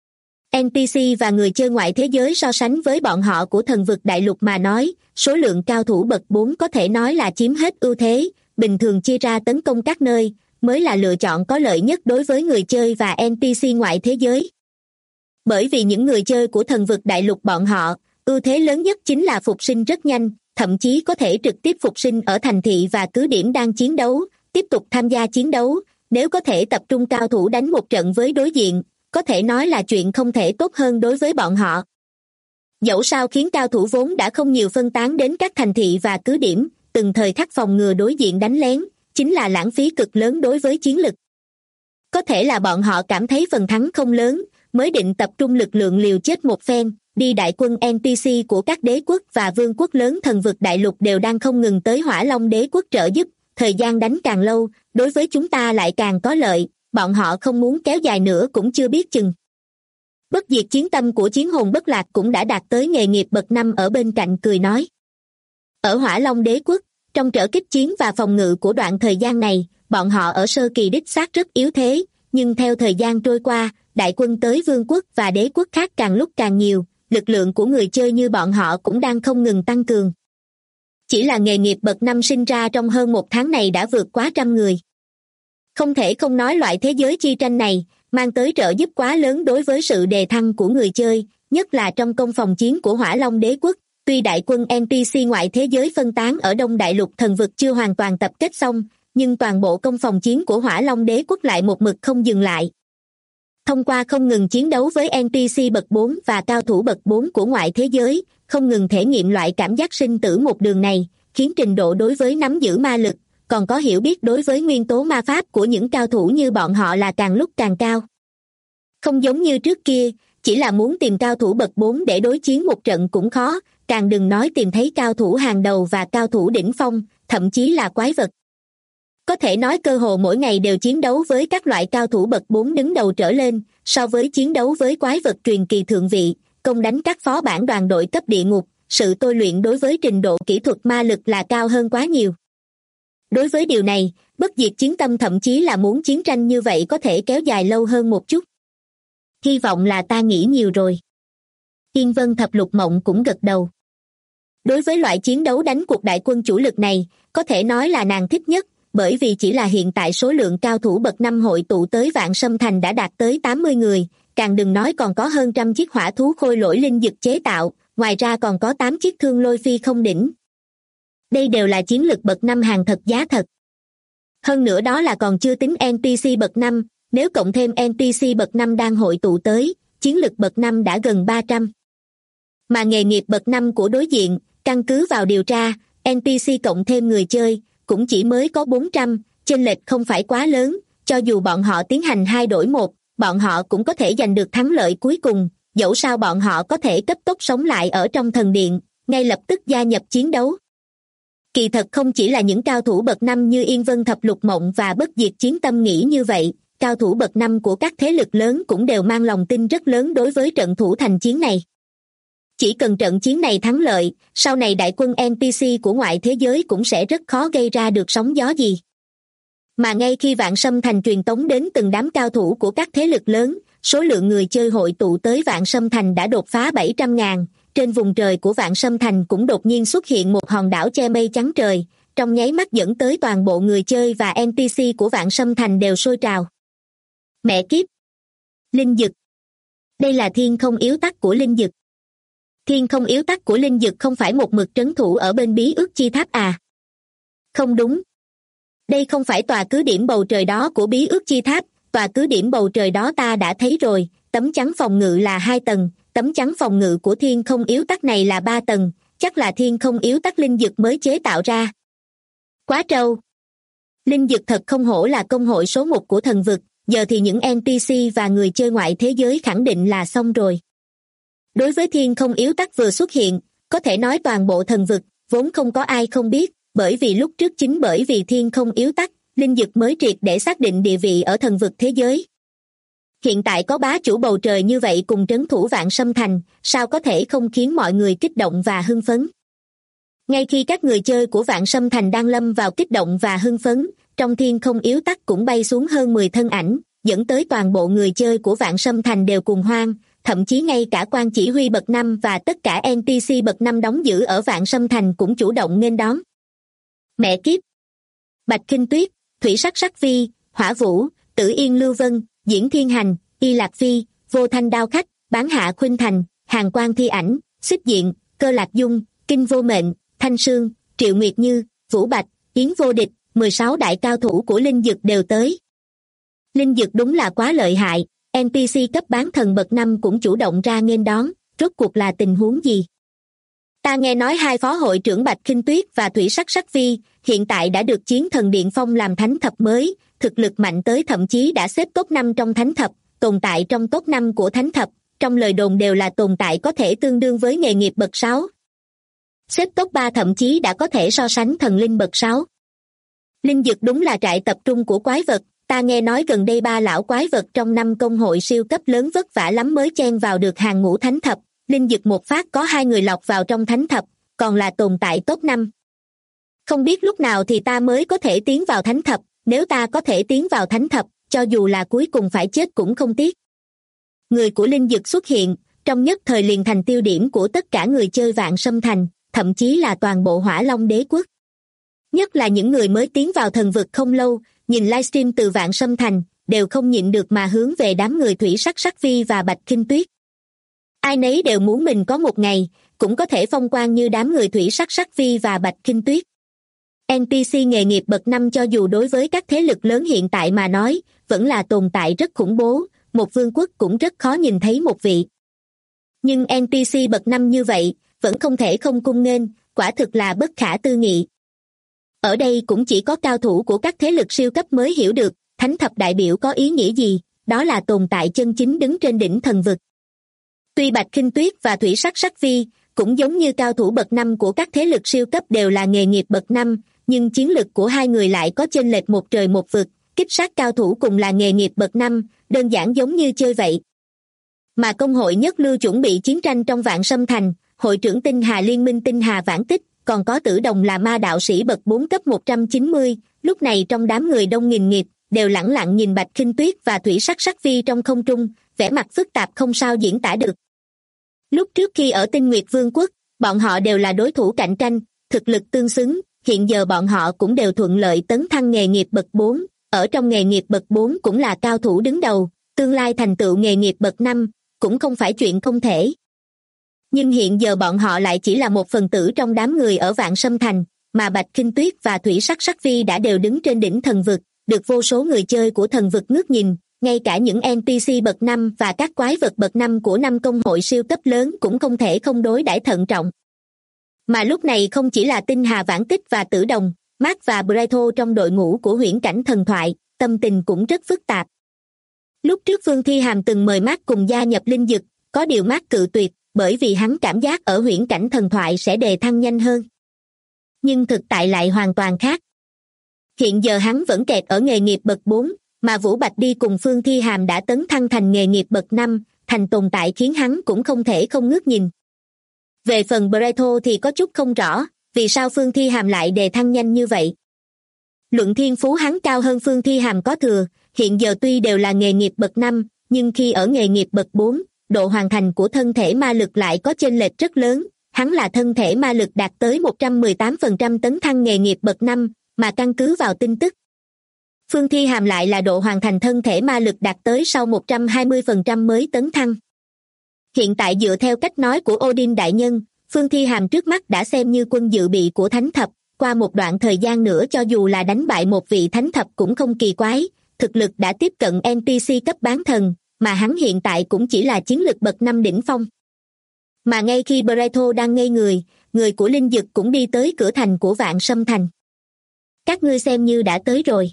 S2: NPC và người chơi ngoại thế giới so sánh với bọn họ của thần vực đại lục mà nói, số lượng cao thủ bậc 4 có thể nói là chiếm hết ưu thế, bình thường chia ra tấn công các nơi, mới là lựa chọn có lợi nhất đối với người chơi và NPC ngoại thế giới. Bởi vì những người chơi của thần vực đại lục bọn họ, ưu thế lớn nhất chính là phục sinh rất nhanh, thậm chí có thể trực tiếp phục sinh ở thành thị và cứ điểm đang chiến đấu, tiếp tục tham gia chiến đấu, nếu có thể tập trung cao thủ đánh một trận với đối diện, có thể nói là chuyện không thể tốt hơn đối với bọn họ. Dẫu sao khiến cao thủ vốn đã không nhiều phân tán đến các thành thị và cứ điểm, từng thời khắc phòng ngừa đối diện đánh lén, chính là lãng phí cực lớn đối với chiến lực. Có thể là bọn họ cảm thấy phần thắng không lớn, mới định tập trung lực lượng liều chết một phen, đi đại quân NPC của các đế quốc và vương quốc lớn thần vực đại lục đều đang không ngừng tới Hỏa Long Đế Quốc trợ giúp, thời gian đánh càng lâu, đối với chúng ta lại càng có lợi, bọn họ không muốn kéo dài nữa cũng chưa biết chừng. Bất diệt chiến tâm của chiến hồn bất lạc cũng đã đạt tới nghề nghiệp bậc 5 ở bên cạnh cười nói. Ở Hỏa Long Đế Quốc, trong trở kích chiến và phòng ngự của đoạn thời gian này, bọn họ ở sơ kỳ đích xác rất yếu thế, nhưng theo thời gian trôi qua, đại quân tới vương quốc và đế quốc khác càng lúc càng nhiều, lực lượng của người chơi như bọn họ cũng đang không ngừng tăng cường. Chỉ là nghề nghiệp bậc 5 sinh ra trong hơn 1 tháng này đã vượt quá 100 người. Không thể không nói loại thế giới chi tranh này, mang tới trợ giúp quá lớn đối với sự đề thăng của người chơi, nhất là trong công phòng chiến của Hỏa Long Đế Quốc. Tuy đại quân NPC ngoại thế giới phân tán ở Đông Đại Lục thần vực chưa hoàn toàn tập kết xong, nhưng toàn bộ công phòng chiến của Hỏa Long Đế Quốc lại một mực không dừng lại. Thông qua không ngừng chiến đấu với NPC bậc 4 và cao thủ bậc 4 của ngoại thế giới, không ngừng thể nghiệm loại cảm giác sinh tử một đường này, khiến trình độ đối với nắm giữ ma lực, còn có hiểu biết đối với nguyên tố ma pháp của những cao thủ như bọn họ là càng lúc càng cao. Không giống như trước kia, chỉ là muốn tìm cao thủ bậc 4 để đối chiến một trận cũng khó, càng đừng nói tìm thấy cao thủ hàng đầu và cao thủ đỉnh phong, thậm chí là quái vật. Có thể nói cơ hồ mỗi ngày đều chiến đấu với các loại cao thủ bậc 4 đứng đầu trở lên, so với chiến đấu với quái vật truyền kỳ thượng vị, công đánh các phó bản đoàn đội cấp địa ngục, sự tôi luyện đối với trình độ kỹ thuật ma lực là cao hơn quá nhiều. Đối với điều này, Bất Diệt Chiến Tâm thậm chí là muốn chiến tranh như vậy có thể kéo dài lâu hơn một chút. Hy vọng là ta nghĩ nhiều rồi. Yên Vân Thập Lục Mộng cũng gật đầu. Đối với loại chiến đấu đánh cuộc đại quân chủ lực này, có thể nói là nàng thích nhất, bởi vì chỉ là hiện tại số lượng cao thủ bậc 5 hội tụ tới Vạn Sâm Thành đã đạt tới 80 người, càng đừng nói còn có hơn trăm chiếc hỏa thú khôi lỗi linh dực chế tạo, ngoài ra còn có 8 chiếc thương lôi phi không đỉnh. Đây đều là chiến lực bậc 5 hàng thật giá thật. Hơn nữa đó là còn chưa tính NPC bậc 5, nếu cộng thêm NPC bậc 5 đang hội tụ tới, chiến lực bậc 5 đã gần 300. Mà nghề nghiệp bậc 5 của đối diện, căn cứ vào điều tra, NPC cộng thêm người chơi, cũng chỉ mới có 400, chênh lệch không phải quá lớn, cho dù bọn họ tiến hành 2 đổi 1, bọn họ cũng có thể giành được thắng lợi cuối cùng, dẫu sao bọn họ có thể cấp tốc sống lại ở trong thần điện, ngay lập tức gia nhập chiến đấu. Kỳ thật không chỉ là những cao thủ bậc 5 như Yên Vân Thập Lục Mộng và Bất Diệt Chiến Tâm nghĩ như vậy, cao thủ bậc 5 của các thế lực lớn cũng đều mang lòng tin rất lớn đối với trận thủ thành chiến này. Chỉ cần trận chiến này thắng lợi, sau này đại quân NPC của ngoại thế giới cũng sẽ rất khó gây ra được sóng gió gì. Mà ngay khi Vạn Sâm Thành truyền tống đến từng đám cao thủ của các thế lực lớn, số lượng người chơi hội tụ tới Vạn Sâm Thành đã đột phá 700.000, trên vùng trời của Vạn Sâm Thành cũng đột nhiên xuất hiện một hòn đảo che mây trắng trời, trong nháy mắt dẫn tới toàn bộ người chơi và NPC của Vạn Sâm Thành đều sôi trào. Mẹ kiếp! Linh dực! Đây là thiên không yếu tắc của linh dực. Thiên không yếu tắc của linh dực không phải một mực trấn thủ ở bên bí ước chi tháp à? Không đúng. Đây không phải tòa cứ điểm bầu trời đó của bí ước chi tháp, tòa cứ điểm bầu trời đó ta đã thấy rồi, tấm chắn phòng ngự là 2 tầng, tấm chắn phòng ngự của thiên không yếu tắc này là 3 tầng, chắc là thiên không yếu tắc linh dực mới chế tạo ra. Quá trâu! Linh dực thật không hổ là công hội số 1 của thần vực, giờ thì những NPC và người chơi ngoại thế giới khẳng định là xong rồi. Đối với thiên không yếu tắc vừa xuất hiện, có thể nói toàn bộ thần vực, vốn không có ai không biết, bởi vì lúc trước chính bởi vì thiên không yếu tắc, linh dực mới triệt để xác định địa vị ở thần vực thế giới. Hiện tại có bá chủ bầu trời như vậy cùng trấn thủ Vạn Sâm Thành, sao có thể không khiến mọi người kích động và hưng phấn. Ngay khi các người chơi của Vạn Sâm Thành đang lâm vào kích động và hưng phấn, trong thiên không yếu tắc cũng bay xuống hơn 10 thân ảnh, dẫn tới toàn bộ người chơi của Vạn Sâm Thành đều cùng hoan, thậm chí ngay cả quan chỉ huy bậc 5 và tất cả NPC bậc 5 đóng giữ ở Vạn Sâm Thành cũng chủ động nghênh đón. Mẹ kiếp! Bạch Kinh Tuyết, Thủy Sắc Sắc Vi, Hỏa Vũ, Tử Yên Lưu Vân, Diễn Thiên Hành, Y Lạc Phi, Vô Thanh Đao Khách, Bán Hạ Khuynh Thành, Hàng Quang Thi Ảnh, Xích Diện, Cơ Lạc Dung, Kinh Vô Mệnh, Thanh Sương, Triệu Nguyệt Như, Vũ Bạch, Yến Vô Địch, 16 đại cao thủ của linh dực đều tới. Linh dực đúng là quá lợi hại, NPC cấp bán thần bậc 5 cũng chủ động ra nghênh đón, rốt cuộc là tình huống gì? Ta nghe nói 2 phó hội trưởng Bạch Kinh Tuyết và Thủy Sắc Sắc Vi hiện tại đã được Chiến Thần Điện phong làm thánh thập mới, thực lực mạnh tới thậm chí đã xếp top 5 trong thánh thập, tồn tại trong top 5 của thánh thập, trong lời đồn đều là tồn tại có thể tương đương với nghề nghiệp bậc 6. Xếp top 3 thậm chí đã có thể so sánh thần linh bậc 6. Linh dực đúng là trại tập trung của quái vật, ta nghe nói gần đây 3 lão quái vật trong 5 công hội siêu cấp lớn vất vả lắm mới chen vào được hàng ngũ thánh thập, linh dực một phát có 2 người lọt vào trong thánh thập, còn là tồn tại top 5. Không biết lúc nào thì ta mới có thể tiến vào thánh thập, nếu ta có thể tiến vào thánh thập, cho dù là cuối cùng phải chết cũng không tiếc. Người của linh dực xuất hiện, trong nhất thời liền thành tiêu điểm của tất cả người chơi Vạn Sâm Thành, thậm chí là toàn bộ Hỏa Long Đế quốc. Nhất là những người mới tiến vào thần vực không lâu, nhìn livestream từ Vạn Sâm Thành, đều không nhịn được mà hướng về đám người Thủy Sắc Sắc Vi và Bạch Kinh Tuyết. Ai nấy đều muốn mình có một ngày, cũng có thể phong quang như đám người Thủy Sắc Sắc Vi và Bạch Kinh Tuyết. NPC nghề nghiệp bậc 5 cho dù đối với các thế lực lớn hiện tại mà nói, vẫn là tồn tại rất khủng bố, một vương quốc cũng rất khó nhìn thấy một vị. Nhưng NPC bậc 5 như vậy, vẫn không thể không cung nghênh, quả thực là bất khả tư nghị. Ở đây cũng chỉ có cao thủ của các thế lực siêu cấp mới hiểu được, thánh thập đại biểu có ý nghĩa gì, đó là tồn tại chân chính đứng trên đỉnh thần vực. Tuy Bạch Khinh Tuyết và Thủy Sắc Sắc Phi, cũng giống như cao thủ bậc 5 của các thế lực siêu cấp đều là nghề nghiệp bậc 5, nhưng chiến lực của hai người lại có chênh lệch một trời một vực, kích sát cao thủ cùng là nghề nghiệp bậc 5, đơn giản giống như chơi vậy. Mà công hội nhất lưu chuẩn bị chiến tranh trong Vạn Sâm Thành, hội trưởng Tinh Hà Liên minh Tinh Hà Vãn Tích, còn có Tử Đồng là ma đạo sĩ bậc 4 cấp 190, lúc này trong đám người đông nghìn nghịt, đều lẳng lặng nhìn Bạch Khinh Tuyết và Thủy Sắc Sắc Phi trong không trung, vẻ mặt phức tạp không sao diễn tả được. Lúc trước khi ở Tinh Nguyệt Vương quốc, bọn họ đều là đối thủ cạnh tranh, thực lực tương xứng, hiện giờ bọn họ cũng đều thuận lợi tấn thăng nghề nghiệp bậc 4, ở trong nghề nghiệp bậc 4 cũng là cao thủ đứng đầu, tương lai thành tựu nghề nghiệp bậc 5, cũng không phải chuyện không thể. Nhưng hiện giờ bọn họ lại chỉ là một phần tử trong đám người ở Vạn Sâm Thành, mà Bạch Khinh Tuyết và Thủy Sắc Sắc Phi đã đều đứng trên đỉnh thần vực, được vô số người chơi của thần vực ngước nhìn, ngay cả những NPC bậc 5 và các quái vật bậc 5 của 5 công hội siêu cấp lớn cũng không thể không đối đãi thận trọng. Mà lúc này không chỉ là Tinh Hà Vãn Tích và Tử Đồng, Mark và Braito trong đội ngũ của huyễn cảnh thần thoại, tâm tình cũng rất phức tạp. Lúc trước Phương Thi Hàm từng mời Mark cùng gia nhập linh dực, có điều Mark cự tuyệt, bởi vì hắn cảm giác ở huyễn cảnh thần thoại sẽ đề thăng nhanh hơn. Nhưng thực tại lại hoàn toàn khác. Hiện giờ hắn vẫn kẹt ở nghề nghiệp bậc 4, mà Vũ Bạch đi cùng Phương Thi Hàm đã tấn thăng thành nghề nghiệp bậc 5, thành tồn tại khiến hắn cũng không thể không ngước nhìn. Về phần Braito thì có chút không rõ, vì sao Phương Thi Hàm lại đề thăng nhanh như vậy. Luận thiên phú hắn cao hơn Phương Thi Hàm có thừa, hiện giờ tuy đều là nghề nghiệp bậc 5, nhưng khi ở nghề nghiệp bậc 4, độ hoàn thành của thân thể ma lực lại có chênh lệch rất lớn, hắn là thân thể ma lực đạt tới 118% tấn thăng nghề nghiệp bậc 5, mà căn cứ vào tin tức. Phương Thi Hàm lại là độ hoàn thành thân thể ma lực đạt tới sau 120% mới tấn thăng. Hiện tại dựa theo cách nói của Odin Đại Nhân, Phương Thi Hàm trước mắt đã xem như quân dự bị của Thánh Thập, qua một đoạn thời gian nữa cho dù là đánh bại một vị Thánh Thập cũng không kỳ quái, thực lực đã tiếp cận NPC cấp bán thần, mà hắn hiện tại cũng chỉ là chiến lực bậc 5 đỉnh phong. Mà ngay khi Braito đang ngây người của linh dực cũng đi tới cửa thành của Vạn Sâm Thành. Các ngươi xem như đã tới rồi.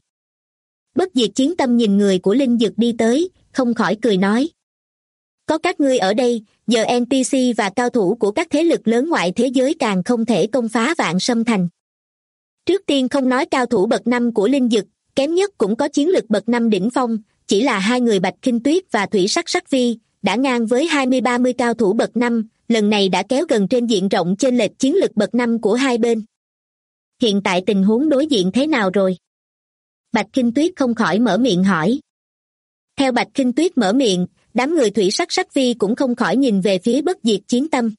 S2: Bất diệt chiến tâm nhìn người của linh dực đi tới, không khỏi cười nói. Có các ngươi ở đây, giờ NPC và cao thủ của các thế lực lớn ngoại thế giới càng không thể công phá Vạn Sâm Thành. Trước tiên không nói cao thủ bậc 5 của linh dực, kém nhất cũng có chiến lực bậc 5 đỉnh phong, chỉ là hai người Bạch Khinh Tuyết và Thủy Sắc Sắc Phi, đã ngang với 20-30 cao thủ bậc 5, lần này đã kéo gần trên diện rộng chênh lệch chiến lực bậc 5 của hai bên. Hiện tại tình huống đối diện thế nào rồi? Bạch Khinh Tuyết không khỏi mở miệng hỏi. Theo Bạch Khinh Tuyết mở miệng, đám người Thủy Sắc Sắc Phi cũng không khỏi nhìn về phía bất diệt chiến tâm.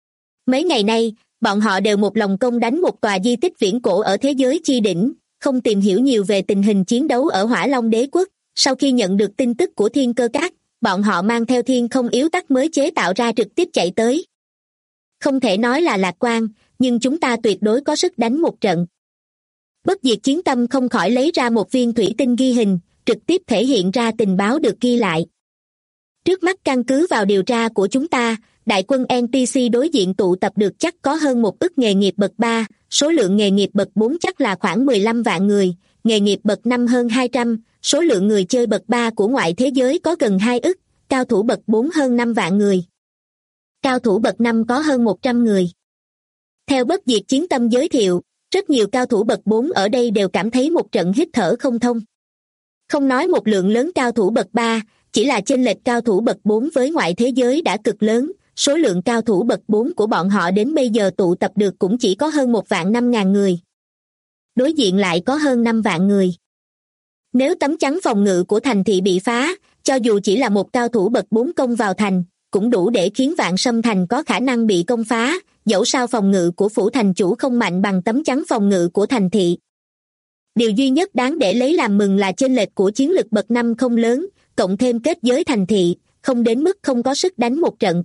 S2: Mấy ngày nay, bọn họ đều một lòng công đánh một tòa di tích viễn cổ ở thế giới chi đỉnh, không tìm hiểu nhiều về tình hình chiến đấu ở Hỏa Long Đế Quốc. Sau khi nhận được tin tức của Thiên Cơ Các, bọn họ mang theo thiên không yếu tắc mới chế tạo ra trực tiếp chạy tới. Không thể nói là lạc quan, nhưng chúng ta tuyệt đối có sức đánh một trận. Bất diệt chiến tâm không khỏi lấy ra một viên thủy tinh ghi hình, trực tiếp thể hiện ra tình báo được ghi lại. Trước mắt căn cứ vào điều tra của chúng ta, đại quân NPC đối diện tụ tập được chắc có hơn 1 ức nghề nghiệp bậc 3, số lượng nghề nghiệp bậc 4 chắc là khoảng 15 vạn người, nghề nghiệp bậc 5 hơn 200, số lượng người chơi bậc 3 của ngoại thế giới có gần 2 ức, cao thủ bậc 4 hơn 5 vạn người. Cao thủ bậc 5 có hơn 100 người. Theo bất diệt chiến tâm giới thiệu, rất nhiều cao thủ bậc 4 ở đây đều cảm thấy một trận hít thở không thông. Không nói một lượng lớn cao thủ bậc 3, chỉ là chênh lệch cao thủ bậc 4 với ngoại thế giới đã cực lớn, số lượng cao thủ bậc 4 của bọn họ đến bây giờ tụ tập được cũng chỉ có hơn 1.500.000 người. Đối diện lại có hơn 5 vạn người. Nếu tấm chắn phòng ngự của thành thị bị phá, cho dù chỉ là một cao thủ bậc 4 công vào thành, cũng đủ để khiến Vạn Sâm Thành có khả năng bị công phá, dẫu sao phòng ngự của phủ thành chủ không mạnh bằng tấm chắn phòng ngự của thành thị. Điều duy nhất đáng để lấy làm mừng là chênh lệch của chiến lực bậc 5 không lớn, cộng thêm kết giới thành thị, không đến mức không có sức đánh một trận.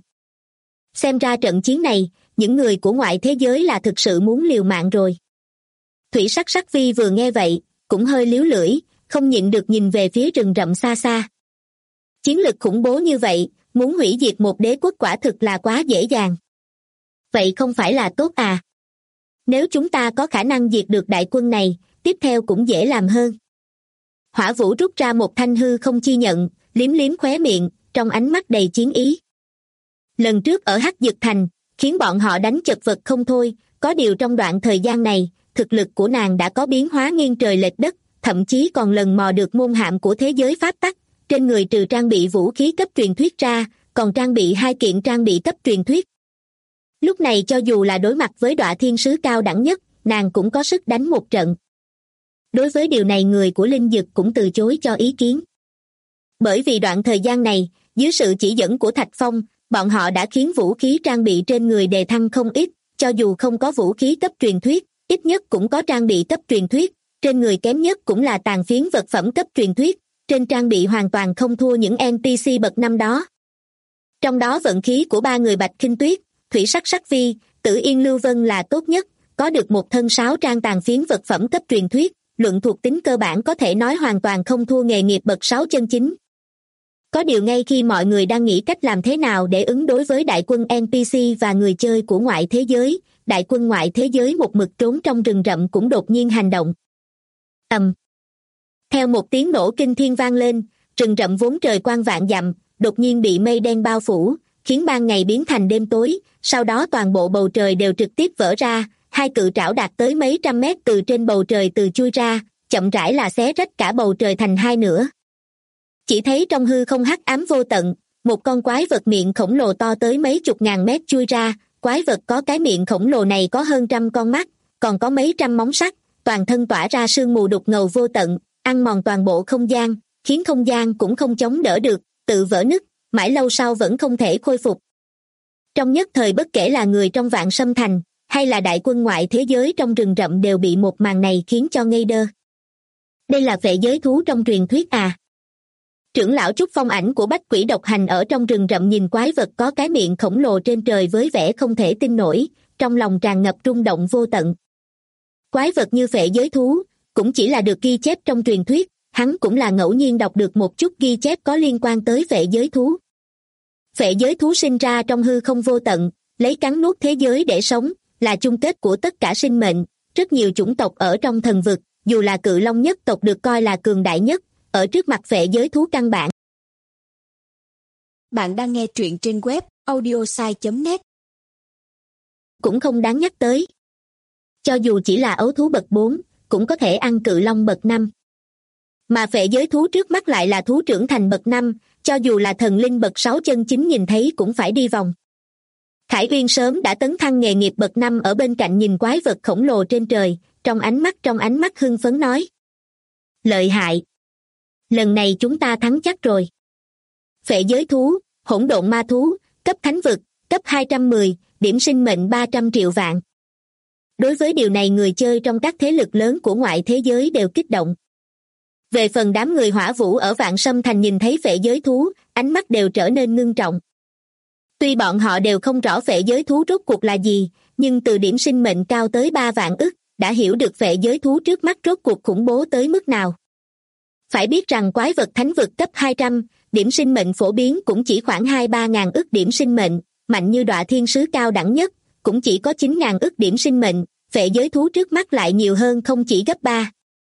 S2: Xem ra trận chiến này, những người của ngoại thế giới là thực sự muốn liều mạng rồi. Thủy Sắc Sắc Phi vừa nghe vậy, cũng hơi líu lưỡi, không nhịn được nhìn về phía rừng rậm xa xa. Chiến lực khủng bố như vậy, muốn hủy diệt một đế quốc quả thực là quá dễ dàng. Vậy không phải là tốt à? Nếu chúng ta có khả năng diệt được đại quân này, tiếp theo cũng dễ làm hơn. Hỏa Vũ rút ra một thanh hư không chi nhận, liếm liếm khóe miệng, trong ánh mắt đầy chiến ý. Lần trước ở Hắc Dực Thành, khiến bọn họ đánh chật vật không thôi, có điều trong đoạn thời gian này, thực lực của nàng đã có biến hóa nghiêng trời lệch đất, thậm chí còn lần mò được môn hạm của thế giới pháp tắc, trên người trừ trang bị vũ khí cấp truyền thuyết ra, còn trang bị 2 kiện trang bị cấp truyền thuyết. Lúc này cho dù là đối mặt với Đọa Thiên Sứ cao đẳng nhất, nàng cũng có sức đánh một trận. Đối với điều này người của Linh Dực cũng từ chối cho ý kiến. Bởi vì đoạn thời gian này, dưới sự chỉ dẫn của Thạch Phong, bọn họ đã khiến vũ khí trang bị trên người đề thăng không ít, cho dù không có vũ khí cấp truyền thuyết, ít nhất cũng có trang bị cấp truyền thuyết, trên người kém nhất cũng là tàn phiến vật phẩm cấp truyền thuyết, trên trang bị hoàn toàn không thua những NPC bậc năm đó. Trong đó vận khí của 3 người Bạch Khinh Tuyết, Thủy Sắc Sắc Vi, Tử Yên Lưu Vân là tốt nhất, có được một thân 6 trang tàn phiến vật phẩm cấp truyền thuyết, luận thuộc tính cơ bản có thể nói hoàn toàn không thua nghề nghiệp bậc 6 chân chính. Có điều ngay khi mọi người đang nghĩ cách làm thế nào để ứng đối với đại quân NPC và người chơi của ngoại thế giới, đại quân ngoại thế giới một mực trốn trong rừng rậm cũng đột nhiên hành động. Theo một tiếng nổ kinh thiên vang lên, rừng rậm vốn trời quang vạn dặm, đột nhiên bị mây đen bao phủ, khiến ban ngày biến thành đêm tối, sau đó toàn bộ bầu trời đều trực tiếp vỡ ra, 2 cự trảo đạt tới mấy trăm mét từ trên bầu trời từ chui ra, chậm rãi là xé rách cả bầu trời thành 2 nửa. Chỉ thấy trong hư không hắc ám vô tận, một con quái vật miệng khổng lồ to tới mấy chục ngàn mét chui ra, quái vật có cái miệng khổng lồ này có hơn 100 con mắt, còn có mấy trăm móng sắc, toàn thân tỏa ra sương mù đục ngầu vô tận, ăn mòn toàn bộ không gian, khiến không gian cũng không chống đỡ được, tự vỡ nứt, mãi lâu sau vẫn không thể khôi phục. Trong nhất thời bất kể là người trong Vạn Sâm Thành, hay là đại quân ngoại thế giới trong rừng rậm đều bị một màn này khiến cho ngây đơ. Đây là phệ giới thú trong truyền thuyết à? Trưởng lão Trúc Phong ảnh của Bách Quỷ độc hành ở trong rừng rậm nhìn quái vật có cái miệng khổng lồ trên trời với vẻ không thể tin nổi, trong lòng tràn ngập rung động vô tận. Quái vật như phệ giới thú, cũng chỉ là được ghi chép trong truyền thuyết, hắn cũng là ngẫu nhiên đọc được một chút ghi chép có liên quan tới phệ giới thú. Phệ giới thú sinh ra trong hư không vô tận, lấy cắn nuốt thế giới để sống, là chung kết của tất cả sinh mệnh, rất nhiều chủng tộc ở trong thần vực, dù là Cự Long nhất tộc được coi là cường đại nhất, ở trước mặt phệ giới thú căn bản.
S3: Bạn đang nghe truyện trên web audiosai.net.
S2: Cũng không đáng nhắc tới. Cho dù chỉ là ấu thú bậc 4, cũng có thể ăn Cự Long bậc 5. Mà phệ giới thú trước mắt lại là thú trưởng thành bậc 5, cho dù là thần linh bậc 6 chân chính nhìn thấy cũng phải đi vòng. Khải Uyên sớm đã tấn thăng nghề nghiệp bậc 5 ở bên cạnh nhìn quái vật khổng lồ trên trời, trong ánh mắt hưng phấn nói. Lợi hại! Lần này chúng ta thắng chắc rồi. Phệ giới thú, hỗn độn ma thú, cấp thánh vực, cấp 210, điểm sinh mệnh 300 triệu vạn. Đối với điều này người chơi trong các thế lực lớn của ngoại thế giới đều kích động. Về phần đám người Hỏa Vũ ở Vạn Sâm Thành nhìn thấy phệ giới thú, ánh mắt đều trở nên ngưng trọng. Tuy bọn họ đều không rõ phệ giới thú rốt cuộc là gì, nhưng từ điểm sinh mệnh cao tới 3 vạn ức, đã hiểu được phệ giới thú trước mắt rốt cuộc khủng bố tới mức nào. Phải biết rằng quái vật thánh vực cấp 200, điểm sinh mệnh phổ biến cũng chỉ khoảng 2-3 ngàn ức điểm sinh mệnh, mạnh như Đọa Thiên Sứ cao đẳng nhất, cũng chỉ có 9 ngàn ức điểm sinh mệnh, phệ giới thú trước mắt lại nhiều hơn không chỉ gấp 3.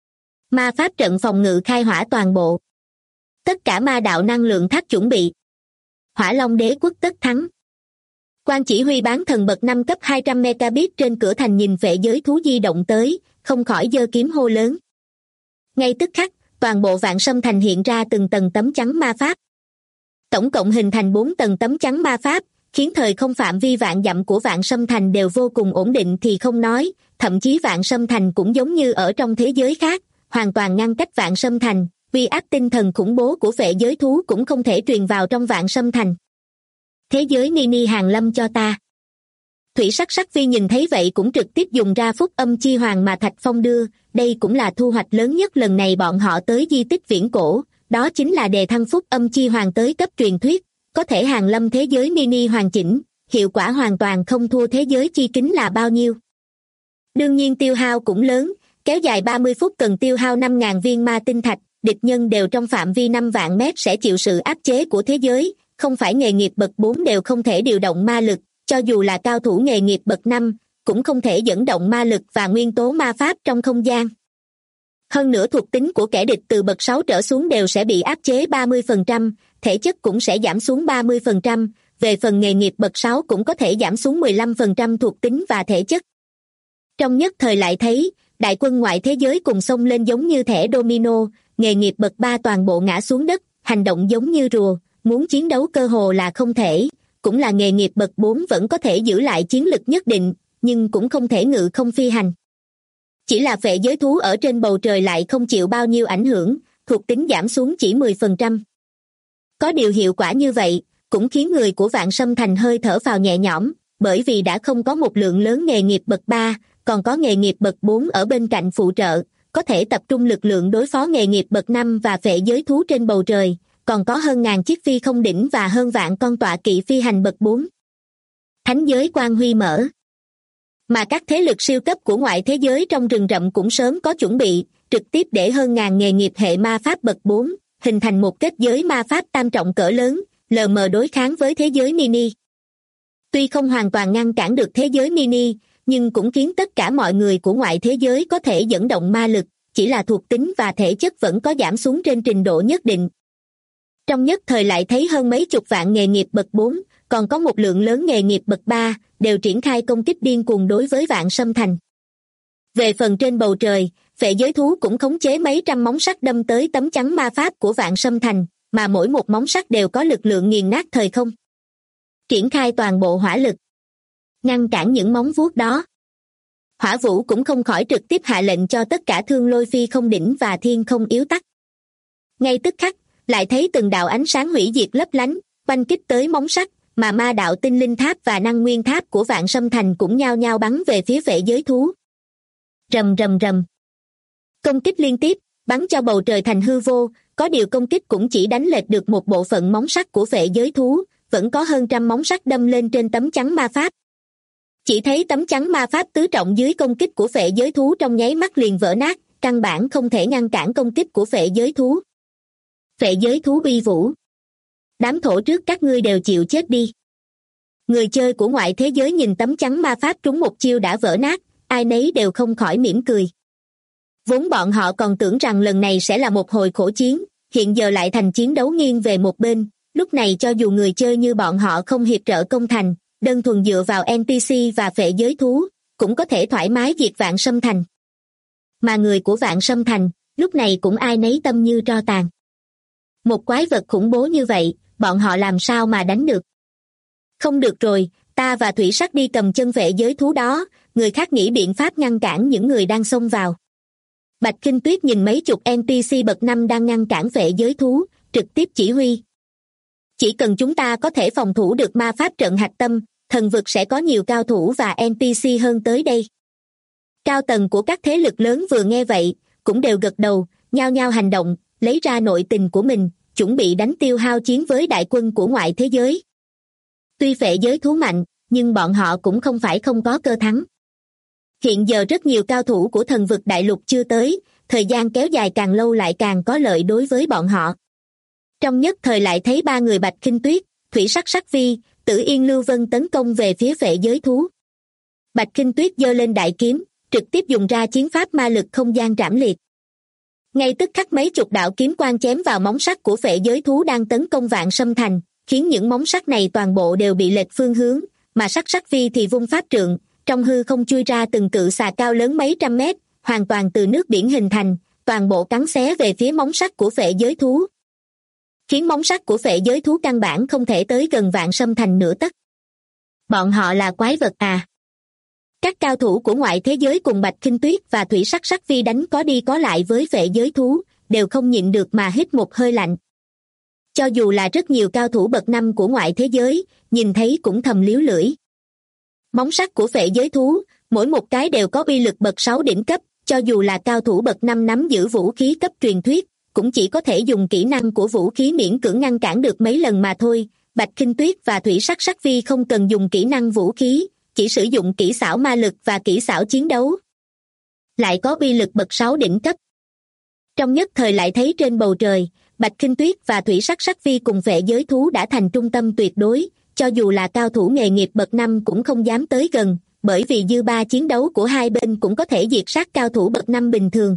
S2: Ma pháp trận phòng ngự khai hỏa toàn bộ. Tất cả ma đạo năng lượng tháp chuẩn bị. Hỏa Long Đế quốc tất thắng. Quan chỉ huy bán thần bậc 5 cấp 200 megabit trên cửa thành nhìn phệ giới thú di động tới, không khỏi giơ kiếm hô lớn. Ngay tức khắc, toàn bộ Vạn Sâm Thành hiện ra từng tầng tấm chắn ma pháp. Tổng cộng hình thành 4 tầng tấm chắn ma pháp, khiến thời không phạm vi vạn dặm của Vạn Sâm Thành đều vô cùng ổn định thì không nói, thậm chí Vạn Sâm Thành cũng giống như ở trong thế giới khác, hoàn toàn ngăn cách Vạn Sâm Thành, uy áp tinh thần khủng bố của phệ giới thú cũng không thể truyền vào trong Vạn Sâm Thành. Thế giới Nini hàng lâm cho ta. Thủy Sắc Sắc Vi nhìn thấy vậy cũng trực tiếp dùng ra phúc âm chi hoàng mà Thạch Phong đưa, đây cũng là thu hoạch lớn nhất lần này bọn họ tới di tích viễn cổ, đó chính là đề thăng phúc âm chi hoàng tới cấp truyền thuyết, có thể hàng lâm thế giới Nini hoàn chỉnh, hiệu quả hoàn toàn không thua thế giới chi kính là bao nhiêu. Đương nhiên tiêu hao cũng lớn, kéo dài 30 phút cần tiêu hao 5.000 viên ma tinh thạch, địch nhân đều trong phạm vi 5 vạn mét sẽ chịu sự áp chế của thế giới, không phải nghề nghiệp bậc 4 đều không thể điều động ma lực, cho dù là cao thủ nghề nghiệp bậc 5, cũng không thể dẫn động ma lực và nguyên tố ma pháp trong không gian. Hơn nữa thuộc tính của kẻ địch từ bậc 6 trở xuống đều sẽ bị áp chế 30%, thể chất cũng sẽ giảm xuống 30%, về phần nghề nghiệp bậc 6 cũng có thể giảm xuống 15% thuộc tính và thể chất. Trong nhất thời lại thấy, đại quân ngoại thế giới cùng xông lên giống như thẻ domino, nghề nghiệp bậc 3 toàn bộ ngã xuống đất, hành động giống như rùa, muốn chiến đấu cơ hồ là không thể, cũng là nghề nghiệp bậc 4 vẫn có thể giữ lại chiến lực nhất định, nhưng cũng không thể ngự không phi hành. Chỉ là phệ giới thú ở trên bầu trời lại không chịu bao nhiêu ảnh hưởng, thuộc tính giảm xuống chỉ 10%. Có điều hiệu quả như vậy, cũng khiến người của Vạn Sâm Thành hơi thở phào nhẹ nhõm, bởi vì đã không có một lượng lớn nghề nghiệp bậc 3, còn có nghề nghiệp bậc 4 ở bên cạnh phụ trợ, có thể tập trung lực lượng đối phó nghề nghiệp bậc 5 và phệ giới thú trên bầu trời, còn có hơn ngàn chiếc phi không đỉnh và hơn vạn con tọa kỵ phi hành bậc 4. Thánh giới quang huy mở. Mà các thế lực siêu cấp của ngoại thế giới trong rừng rậm cũng sớm có chuẩn bị, trực tiếp để hơn ngàn nghề nghiệp hệ ma pháp bậc 4, hình thành một kết giới ma pháp tam trọng cỡ lớn, lờ mờ đối kháng với thế giới mini. Tuy không hoàn toàn ngăn cản được thế giới mini, nhưng cũng khiến tất cả mọi người của ngoại thế giới có thể dẫn động ma lực, chỉ là thuộc tính và thể chất vẫn có giảm xuống trên trình độ nhất định. Trong nhất thời lại thấy hơn mấy chục vạn nghề nghiệp bậc 4, còn có một lượng lớn nghề nghiệp bậc 3, đều triển khai công kích điên cuồng đối với Vạn Sâm Thành. Về phần trên bầu trời, phệ giới thú cũng khống chế mấy trăm móng sắt đâm tới tấm chắn ma pháp của Vạn Sâm Thành, mà mỗi một móng sắt đều có lực lượng nghiền nát thời không. Triển khai toàn bộ hỏa lực, ngăn cản những móng vuốt đó. Hỏa Vũ cũng không khỏi trực tiếp hạ lệnh cho tất cả thương lôi phi không đỉnh và thiên không yếu tắt. Ngay tức khắc, lại thấy từng đạo ánh sáng hủy diệt lấp lánh, oanh kích tới móng sắt, mà ma đạo tinh linh tháp và năng nguyên tháp của Vạn Sâm Thành cũng nhao nhao bắn về phía phệ giới thú. Rầm rầm rầm. Công kích liên tiếp, bắn cho bầu trời thành hư vô, có điều công kích cũng chỉ đánh lệch được một bộ phận móng sắt của phệ giới thú, vẫn có hơn trăm móng sắt đâm lên trên tấm chắn ma pháp. Chỉ thấy tấm chắn ma pháp tứ trọng dưới công kích của phệ giới thú trong nháy mắt liền vỡ nát, căn bản không thể ngăn cản công kích của phệ giới thú. Phệ giới thú uy vũ. Đám thổ trước các ngươi đều chịu chết đi. Người chơi của ngoại thế giới nhìn tấm chắn ma pháp trúng một chiêu đã vỡ nát, ai nấy đều không khỏi mỉm cười. Vốn bọn họ còn tưởng rằng lần này sẽ là một hồi khổ chiến, hiện giờ lại thành chiến đấu nghiêng về một bên, lúc này cho dù người chơi như bọn họ không hiệp trợ công thành, đơn thuần dựa vào NPC và phệ giới thú, cũng có thể thoải mái diệt Vạn Sâm Thành. Mà người của Vạn Sâm Thành, lúc này cũng ai nấy tâm như tro tàn. Một quái vật khủng bố như vậy, bọn họ làm sao mà đánh được? Không được rồi, ta và Thủy Sắc đi cầm chân phệ giới thú đó, người khác nghĩ biện pháp ngăn cản những người đang xông vào. Bạch Kinh Tuyết nhìn mấy chục NPC bậc 5 đang ngăn cản phệ giới thú, trực tiếp chỉ huy. Chỉ cần chúng ta có thể phòng thủ được ma pháp trận hạch tâm, thần vực sẽ có nhiều cao thủ và NPC hơn tới đây. Cao tầng của các thế lực lớn vừa nghe vậy, cũng đều gật đầu, nhao nhao hành động, lấy ra nội tình của mình, chuẩn bị đánh tiêu hao chiến với đại quân của ngoại thế giới. Tuy phệ giới thú mạnh, nhưng bọn họ cũng không phải không có cơ thắng. Hiện giờ rất nhiều cao thủ của thần vực đại lục chưa tới, thời gian kéo dài càng lâu lại càng có lợi đối với bọn họ. Trong nhất thời lại thấy ba người Bạch Kinh Tuyết, Thủy Sắc Sắc Vi, Tử Yên Lưu Vân tấn công về phía phệ giới thú. Bạch Kinh Tuyết giơ lên đại kiếm, trực tiếp dùng ra chiến pháp ma lực không gian trảm liệt. Ngay tức khắc mấy chục đạo kiếm quang chém vào móng sắt của phệ giới thú đang tấn công Vạn Sâm Thành, khiến những móng sắt này toàn bộ đều bị lệch phương hướng, mà Sắc Vi thì vung pháp trượng, trong hư không chui ra từng cự xà cao lớn mấy trăm mét, hoàn toàn từ nước biển hình thành, toàn bộ cắn xé về phía móng sắt của phệ giới thú. Khiến móng sắt của phệ giới thú căn bản không thể tới gần Vạn Sâm Thành nửa tấc. Bọn họ là quái vật à? Các cao thủ của ngoại thế giới cùng Bạch Kinh Tuyết và Thủy Sắc Sắc Vi đánh có đi có lại với phệ giới thú, đều không nhịn được mà hít một hơi lạnh. Cho dù là rất nhiều cao thủ bậc 5 của ngoại thế giới, nhìn thấy cũng thầm liếu lưỡi. Móng sắt của phệ giới thú, mỗi một cái đều có uy lực bậc 6 đỉnh cấp, cho dù là cao thủ bậc 5 nắm giữ vũ khí cấp truyền thuyết, cũng chỉ có thể dùng kỹ năng của vũ khí miễn cưỡng ngăn cản được mấy lần mà thôi. Bạch Kinh Tuyết và Thủy Sắc Sắc Vi không cần dùng kỹ năng vũ khí, chỉ sử dụng kỹ xảo ma lực và kỹ xảo chiến đấu. Lại có uy lực bậc 6 đỉnh cấp. Trong nhất thời lại thấy trên bầu trời, Bạch Kinh Tuyết và Thủy Sắc Sắc Vi cùng phệ giới thú đã thành trung tâm tuyệt đối, cho dù là cao thủ nghề nghiệp bậc 5 cũng không dám tới gần, bởi vì dư ba chiến đấu của hai bên cũng có thể diệt sát cao thủ bậc 5 bình thường.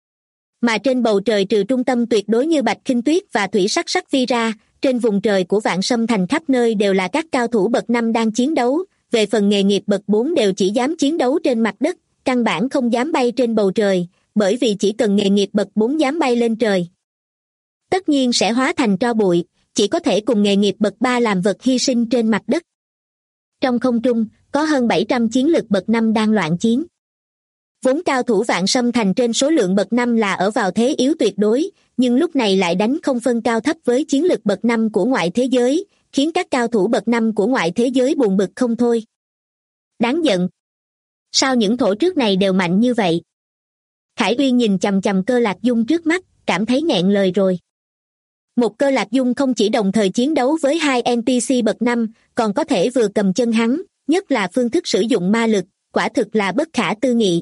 S2: Mà trên bầu trời trừ trung tâm tuyệt đối như Bạch Khinh Tuyết và Thủy Sắc Sắc Vi ra, trên vùng trời của Vạn Sâm Thành khắp nơi đều là các cao thủ bậc 5 đang chiến đấu, về phần nghề nghiệp bậc 4 đều chỉ dám chiến đấu trên mặt đất, căn bản không dám bay trên bầu trời, bởi vì chỉ cần nghề nghiệp bậc 4 dám bay lên trời, tất nhiên sẽ hóa thành tro bụi, chỉ có thể cùng nghề nghiệp bậc 3 làm vật hy sinh trên mặt đất. Trong không trung, có hơn 700 chiến lực bậc 5 đang loạn chiến. Vốn cao thủ Vạn Sâm Thành trên số lượng bậc 5 là ở vào thế yếu tuyệt đối, nhưng lúc này lại đánh không phân cao thấp với chiến lực bậc 5 của ngoại thế giới, khiến các cao thủ bậc 5 của ngoại thế giới buồn bực không thôi. Đáng giận! Sao những thổ trước này đều mạnh như vậy? Khải Uyên nhìn chằm chằm Cơ Lạc Dung trước mắt, cảm thấy nghẹn lời rồi. Một Cơ Lạc Dung không chỉ đồng thời chiến đấu với hai NPC bậc 5, còn có thể vừa cầm chân hắn, nhất là phương thức sử dụng ma lực, quả thực là bất khả tư nghị.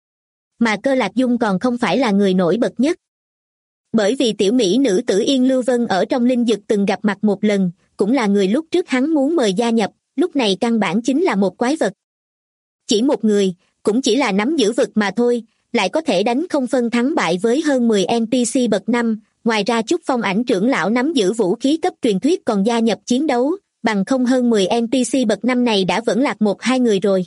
S2: Mà Cơ Lạc Dung còn không phải là người nổi bật nhất. Bởi vì tiểu mỹ nữ tử Yên Lưu Vân ở trong linh dực từng gặp mặt một lần, cũng là người lúc trước hắn muốn mời gia nhập, lúc này căn bản chính là một quái vật. Chỉ một người, cũng chỉ là nắm giữ vực mà thôi, lại có thể đánh không phân thắng bại với hơn 10 NPC bậc 5, ngoài ra Trúc Phong Ảnh trưởng lão nắm giữ vũ khí cấp truyền thuyết còn gia nhập chiến đấu, bằng không hơn 10 NPC bậc 5 này đã vẫn lạc 1-2 người rồi.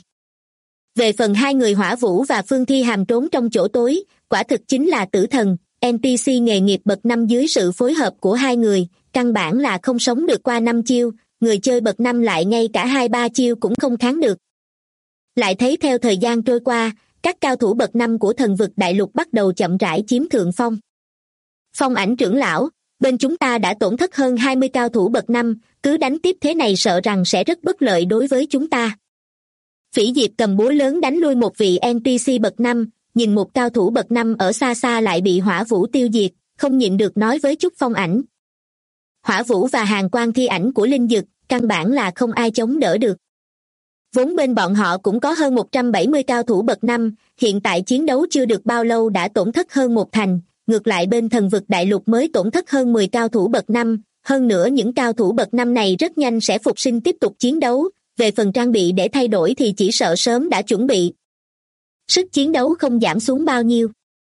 S2: Về phần hai người Hỏa Vũ và Phương Thi Hàm trốn trong chỗ tối, quả thực chính là tử thần, NPC nghề nghiệp bậc 5 dưới sự phối hợp của hai người, căn bản là không sống được qua 5 chiêu, người chơi bậc 5 lại ngay cả 2-3 chiêu cũng không kháng được. Lại thấy theo thời gian trôi qua, các cao thủ bậc 5 của thần vực đại lục bắt đầu chậm rãi chiếm thượng phong. Phong Ảnh trưởng lão, bên chúng ta đã tổn thất hơn 20 cao thủ bậc 5, cứ đánh tiếp thế này sợ rằng sẽ rất bất lợi đối với chúng ta. Phỉ Diệp cầm búa lớn đánh lui một vị NPC bậc 5, nhìn một cao thủ bậc 5 ở xa xa lại bị Hỏa Vũ tiêu diệt, không nhịn được nói với Trúc Phong Ảnh. Hỏa Vũ và Hàn Quang Thi Ảnh của linh dực, căn bản là không ai chống đỡ được. Vốn bên bọn họ cũng có hơn 170 cao thủ bậc 5, hiện tại chiến đấu chưa được bao lâu đã tổn thất hơn 1/10, ngược lại bên thần vực đại lục mới tổn thất hơn 10 cao thủ bậc 5, hơn nữa những cao thủ bậc 5 này rất nhanh sẽ phục sinh tiếp tục chiến đấu, về phần trang bị để thay đổi thì chỉ sợ sớm đã chuẩn bị. Sức chiến đấu không giảm xuống bao nhiêu.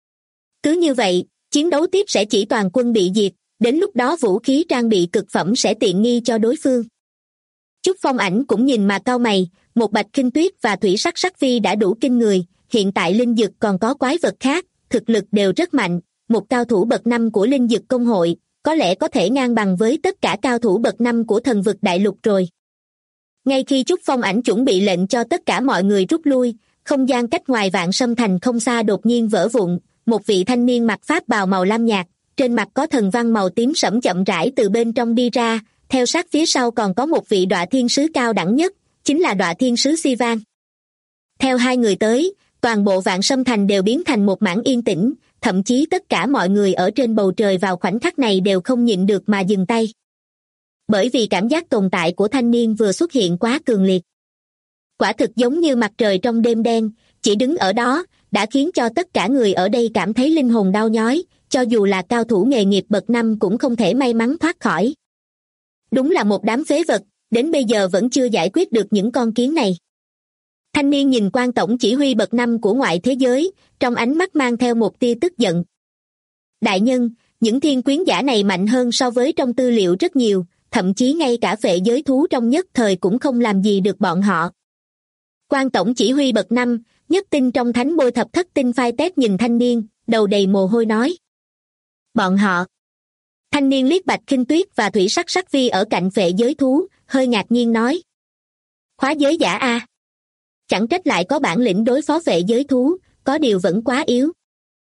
S2: Cứ như vậy, chiến đấu tiếp sẽ chỉ toàn quân bị diệt, đến lúc đó vũ khí trang bị cực phẩm sẽ tiện nghi cho đối phương. Trúc Phong Ảnh cũng nhìn mà cau mày, một Bạch Khinh Tuyết và Thủy Sắc Sắc Vi đã đủ kinh người, hiện tại linh dực còn có quái vật khác, thực lực đều rất mạnh, một cao thủ bậc 5 của linh dực công hội, có lẽ có thể ngang bằng với tất cả cao thủ bậc 5 của thần vực đại lục rồi. Ngay khi Trúc Phong Ảnh chuẩn bị lệnh cho tất cả mọi người rút lui, không gian cách ngoài Vạn Sâm Thành không xa đột nhiên vỡ vụn, một vị thanh niên mặc pháp bào màu lam nhạt, trên mặt có thần văn màu tím sẫm chậm rãi từ bên trong đi ra, theo sát phía sau còn có một vị Đọa Thiên Sứ cao đẳng nhất, chính là Đọa Thiên Sứ Sivan. Theo hai người tới, toàn bộ Vạn Sâm Thành đều biến thành một mảng yên tĩnh, thậm chí tất cả mọi người ở trên bầu trời vào khoảnh khắc này đều không nhịn được mà dừng tay. Bởi vì cảm giác tồn tại của thanh niên vừa xuất hiện quá cường liệt. Quả thực giống như mặt trời trong đêm đen, chỉ đứng ở đó, đã khiến cho tất cả người ở đây cảm thấy linh hồn đau nhói, cho dù là cao thủ nghề nghiệp bậc 5 cũng không thể may mắn thoát khỏi. Đúng là một đám phế vật, đến bây giờ vẫn chưa giải quyết được những con kiến này. Thanh niên nhìn Quan tổng chỉ huy bậc 5 của ngoại thế giới, trong ánh mắt mang theo một tia tức giận. Đại nhân, những thiên quyến giả này mạnh hơn so với trong tư liệu rất nhiều, thậm chí ngay cả phệ giới thú trong nhất thời cũng không làm gì được bọn họ. Quan tổng chỉ huy bậc 5, nhất tinh trong thánh bôi thập thất tinh phai tét nhìn thanh niên, đầu đầy mồ hôi nói. Bọn họ. Thanh niên liếc Bạch Khinh Tuyết và Thủy Sắc Sắc Vi ở cạnh phệ giới thú, hơi ngạc nhiên nói. Khóa giới giả a, chẳng trách lại có bản lĩnh đối phó phệ giới thú, có điều vẫn quá yếu.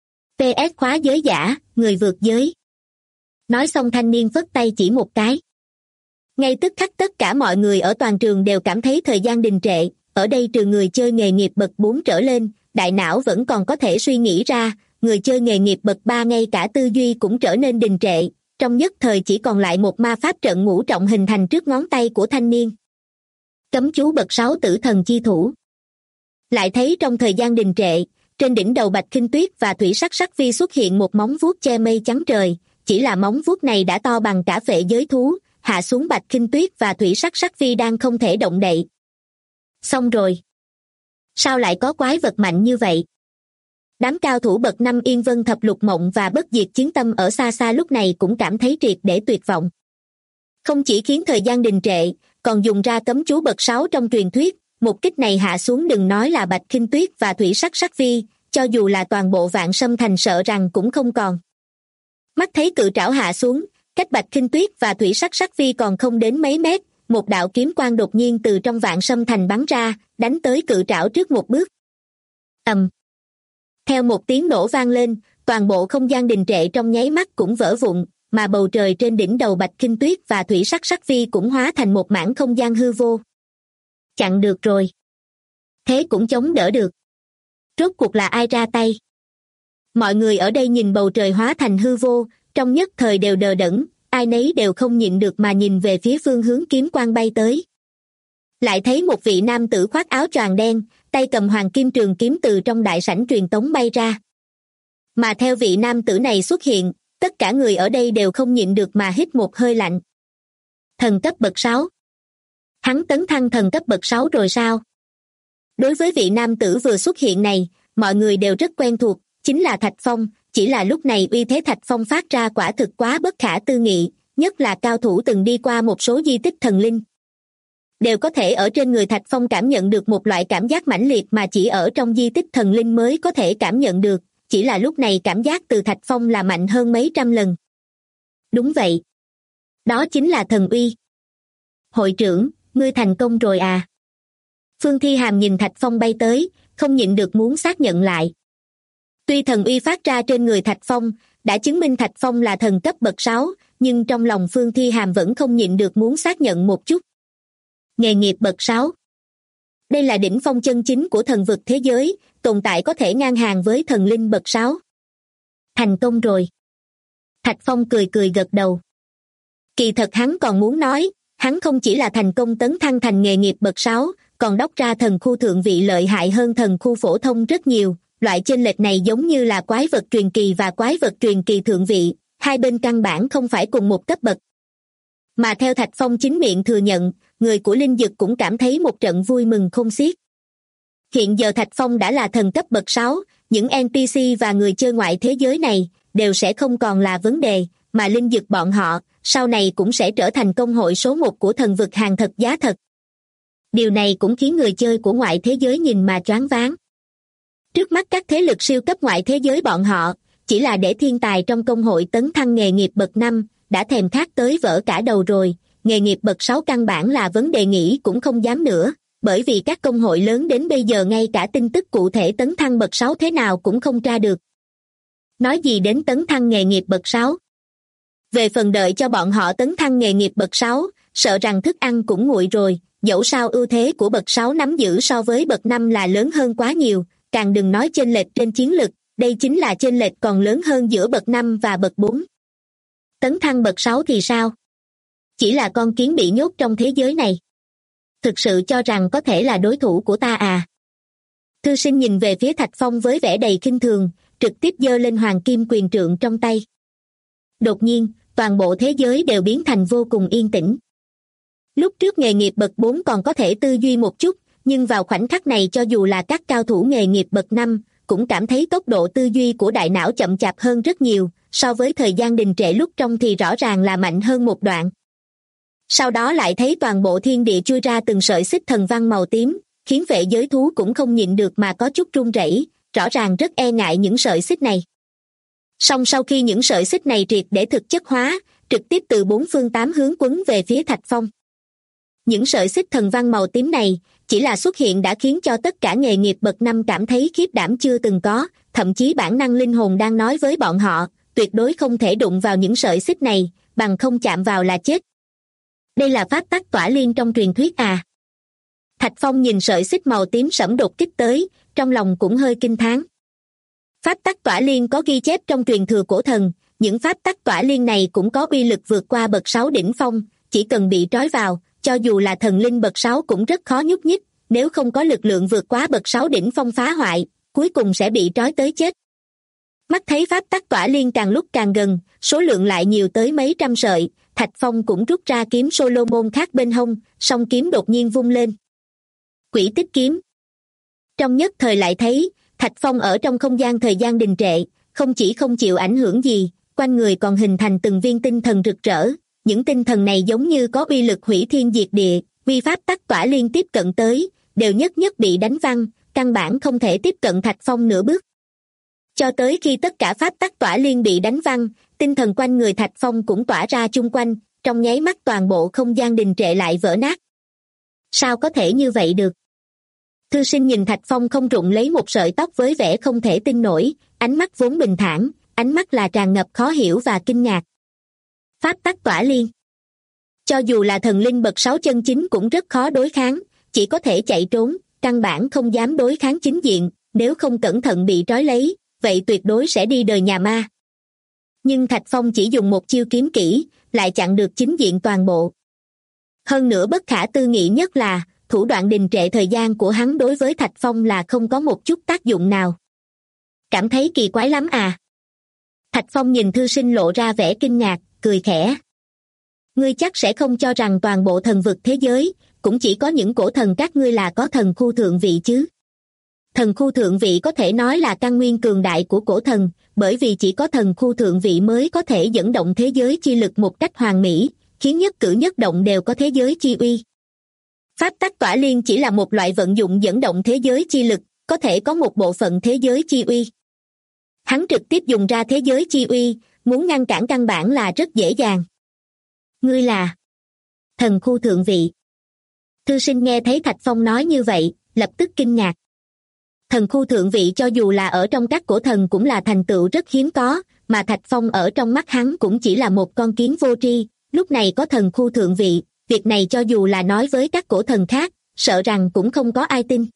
S2: PS khóa giới giả, người vượt giới. Nói xong thanh niên vất tay chỉ một cái. Ngay tức khắc tất cả mọi người ở toàn trường đều cảm thấy thời gian đình trệ, ở đây trừ người chơi nghề nghiệp bậc 4 trở lên, đại não vẫn còn có thể suy nghĩ ra, người chơi nghề nghiệp bậc 3 ngay cả tư duy cũng trở nên đình trệ, trong nhất thời chỉ còn lại một ma pháp trận ngũ trọng hình thành trước ngón tay của thanh niên. Cấm chú bậc 6 tử thần chi thủ. Lại thấy trong thời gian đình trệ, trên đỉnh đầu Bạch Khinh Tuyết và Thủy Sắc Sắc Vi xuất hiện một móng vuốt che mây trắng trời, chỉ là móng vuốt này đã to bằng cả phệ giới thú, hạ xuống Bạch Khinh Tuyết và Thủy Sắc Sắc Vi đang không thể động đậy. Xong rồi. Sao lại có quái vật mạnh như vậy? Đám cao thủ bậc 5 Yên Vân Thập Lục Mộng và Bất Diệt Chiến Tâm ở xa xa lúc này cũng cảm thấy triệt để tuyệt vọng. Không chỉ khiến thời gian đình trệ, còn dùng ra cấm chú bậc 6 trong truyền thuyết, một kích này hạ xuống đừng nói là Bạch Khinh Tuyết và Thủy Sắc Sắc Phi, cho dù là toàn bộ Vạn Sâm Thành sợ rằng cũng không còn. Mắt thấy cự trảo hạ xuống, cách Bạch Khinh Tuyết và Thủy Sắc Sắc Phi còn không đến mấy mét, một đạo kiếm quang đột nhiên từ trong Vạn Sâm Thành bắn ra, đánh tới cự trảo trước một bước. Ầm. Theo một tiếng nổ vang lên, toàn bộ không gian đình trệ trong nháy mắt cũng vỡ vụn, mà bầu trời trên đỉnh đầu Bạch Khinh Tuyết và Thủy Sắc Sắc Phi cũng hóa thành một mảng không gian hư vô. Chặn được rồi. Thế cũng chống đỡ được. Rốt cuộc là ai ra tay? Mọi người ở đây nhìn bầu trời hóa thành hư vô, trong nhất thời đều đờ đẫn, ai nấy đều không nhịn được mà nhìn về phía phương hướng kiếm quang bay tới. Lại thấy một vị nam tử khoác áo choàng đen, tay cầm hoàng kim trường kiếm từ trong đại sảnh truyền tống bay ra. Mà theo vị nam tử này xuất hiện, tất cả người ở đây đều không nhịn được mà hít một hơi lạnh. Thần cấp bậc 6. Hắn tấn thăng thần cấp bậc 6 rồi sao? Đối với vị nam tử vừa xuất hiện này, mọi người đều rất quen thuộc, chính là Thạch Phong, chỉ là lúc này uy thế Thạch Phong phát ra quả thực quá bất khả tư nghị, nhất là cao thủ từng đi qua một số di tích thần linh. Đều có thể ở trên người Thạch Phong cảm nhận được một loại cảm giác mãnh liệt mà chỉ ở trong di tích thần linh mới có thể cảm nhận được, chỉ là lúc này cảm giác từ Thạch Phong là mạnh hơn mấy trăm lần. Đúng vậy. Đó chính là thần uy. Hội trưởng, ngươi thành công rồi à? Phương Thi Hàm nhìn Thạch Phong bay tới, không nhịn được muốn xác nhận lại. Tuy thần uy phát ra trên người Thạch Phong, đã chứng minh Thạch Phong là thần cấp bậc 6, nhưng trong lòng Phương Thi Hàm vẫn không nhịn được muốn xác nhận một chút. Nghề nghiệp bậc 6. Đây là đỉnh phong chân chính của thần vực thế giới, tồn tại có thể ngang hàng với thần linh bậc 6. Thành công rồi. Thạch Phong cười cười gật đầu. Kỳ thật hắn còn muốn nói, hắn không chỉ là thành công tấn thăng thành nghề nghiệp bậc 6, còn đốc ra thần khu thượng vị lợi hại hơn thần khu phổ thông rất nhiều. Loại chênh lệch này giống như là quái vật truyền kỳ và quái vật truyền kỳ thượng vị, hai bên căn bản không phải cùng một cấp bậc. Mà theo Thạch Phong chính miệng thừa nhận, người của Linh Dực cũng cảm thấy một trận vui mừng không xiết. Hiện giờ Thạch Phong đã là thần cấp bậc 6, những NPC và người chơi ngoại thế giới này đều sẽ không còn là vấn đề, mà Linh Dực bọn họ sau này cũng sẽ trở thành công hội số 1 của thần vực hàng thật giá thật. Điều này cũng khiến người chơi của ngoại thế giới nhìn mà choáng váng. Trước mắt các thế lực siêu cấp ngoại thế giới bọn họ, chỉ là để thiên tài trong công hội tấn thăng nghề nghiệp bậc 5, đã thèm khát tới vỡ cả đầu rồi, nghề nghiệp bậc 6 căn bản là vấn đề nghĩ cũng không dám nữa, bởi vì các công hội lớn đến bây giờ ngay cả tin tức cụ thể tấn thăng bậc 6 thế nào cũng không tra được. Nói gì đến tấn thăng nghề nghiệp bậc 6? Về phần đợi cho bọn họ tấn thăng nghề nghiệp bậc 6, sợ rằng thức ăn cũng nguội rồi, dẫu sao ưu thế của bậc 6 nắm giữ so với bậc 5 là lớn hơn quá nhiều, càng đừng nói chênh lệch trên chiến lực, đây chính là chênh lệch còn lớn hơn giữa bậc 5 và bậc 4. Tấn thăng bậc 6 thì sao? Chỉ là con kiến bị nhốt trong thế giới này. Thực sự cho rằng có thể là đối thủ của ta à? Thư Sinh nhìn về phía Thạch Phong với vẻ đầy khinh thường, trực tiếp giơ lên hoàng kim quyền trượng trong tay. Đột nhiên, toàn bộ thế giới đều biến thành vô cùng yên tĩnh. Lúc trước nghề nghiệp bậc 4 còn có thể tư duy một chút, nhưng vào khoảnh khắc này cho dù là các cao thủ nghề nghiệp bậc 5, cũng cảm thấy tốc độ tư duy của đại não chậm chạp hơn rất nhiều, so với thời gian đình trệ lúc trong thì rõ ràng là mạnh hơn một đoạn. Sau đó lại thấy toàn bộ thiên địa chui ra từng sợi xích thần văn màu tím, khiến vệ giới thú cũng không nhịn được mà có chút run rẩy, rõ ràng rất e ngại những sợi xích này. Song sau khi những sợi xích này triệt để thực chất hóa, trực tiếp từ 4 phương 8 hướng quấn về phía Thạch Phong. Những sợi xích thần văn màu tím này chỉ là xuất hiện đã khiến cho tất cả nghề nghiệp bậc 5 cảm thấy khiếp đảm chưa từng có, thậm chí bản năng linh hồn đang nói với bọn họ, tuyệt đối không thể đụng vào những sợi xích này, bằng không chạm vào là chết. Đây là pháp tắc tỏa liên trong truyền thuyết à? Thạch Phong nhìn sợi xích màu tím sẫm đột kích tới, trong lòng cũng hơi kinh thán. Pháp tắc tỏa liên có ghi chép trong truyền thừa cổ thần, những pháp tắc tỏa liên này cũng có uy lực vượt qua bậc 6 đỉnh phong, chỉ cần bị trói vào, cho dù là thần linh bậc 6 cũng rất khó nhúc nhích, nếu không có lực lượng vượt quá bậc 6 đỉnh phong phá hoại, cuối cùng sẽ bị trói tới chết. Mắt thấy pháp tắc tỏa liên càng lúc càng gần, số lượng lại nhiều tới mấy trăm sợi, Thạch Phong cũng rút ra kiếm Solomon khác bên hông, song kiếm đột nhiên vung lên. Quỷ tích kiếm. Trong nhất thời lại thấy Thạch Phong ở trong không gian thời gian đình trệ, không chỉ không chịu ảnh hưởng gì, quanh người còn hình thành từng viên tinh thần rực rỡ. Những tinh thần này giống như có uy lực hủy thiên diệt địa, uy pháp tắc tỏa liên tiếp cận tới, đều nhất nhất bị đánh văng, căn bản không thể tiếp cận Thạch Phong nửa bước. Cho tới khi tất cả pháp tắc tỏa liên bị đánh văng, tinh thần quanh người Thạch Phong cũng tỏa ra chung quanh, trong nháy mắt toàn bộ không gian đình trệ lại vỡ nát. Sao có thể như vậy được? Thư sinh nhìn Thạch Phong không rụng lấy một sợi tóc với vẻ không thể tin nổi, ánh mắt vốn bình thản, ánh mắt là tràn ngập khó hiểu và kinh ngạc. Pháp tắc tỏa liên. Cho dù là thần linh bậc 6 chân chính cũng rất khó đối kháng, chỉ có thể chạy trốn, căn bản không dám đối kháng chính diện, nếu không cẩn thận bị trói lấy, vậy tuyệt đối sẽ đi đời nhà ma. Nhưng Thạch Phong chỉ dùng một chiêu kiếm kỹ, lại chặn được chính diện toàn bộ. Hơn nữa bất khả tư nghị nhất là, thủ đoạn đình trệ thời gian của hắn đối với Thạch Phong là không có một chút tác dụng nào. Cảm thấy kỳ quái lắm à? Thạch Phong nhìn thư sinh lộ ra vẻ kinh ngạc, cười khẽ. Ngươi chắc sẽ không cho rằng toàn bộ thần vực thế giới, cũng chỉ có những cổ thần các ngươi là có thần khu thượng vị chứ. Thần khu thượng vị có thể nói là căn nguyên cường đại của cổ thần, bởi vì chỉ có thần khu thượng vị mới có thể dẫn động thế giới chi lực một cách hoàn mỹ, khiến nhất cử nhất động đều có thế giới chi uy. Pháp tắc tỏa liên chỉ là một loại vận dụng dẫn động thế giới chi lực, có thể có một bộ phận thế giới chi uy. Hắn trực tiếp dùng ra thế giới chi uy, muốn ngăn cản căn bản là rất dễ dàng. Ngươi là thần khu thượng vị. Thư sinh nghe thấy Thạch Phong nói như vậy, lập tức kinh ngạc. Thần khu thượng vị cho dù là ở trong các cổ thần cũng là thành tựu rất hiếm có, mà Thạch Phong ở trong mắt hắn cũng chỉ là một con kiến vô tri, lúc này có thần khu thượng vị, việc này cho dù là nói với các cổ thần khác, sợ rằng cũng không có ai tin.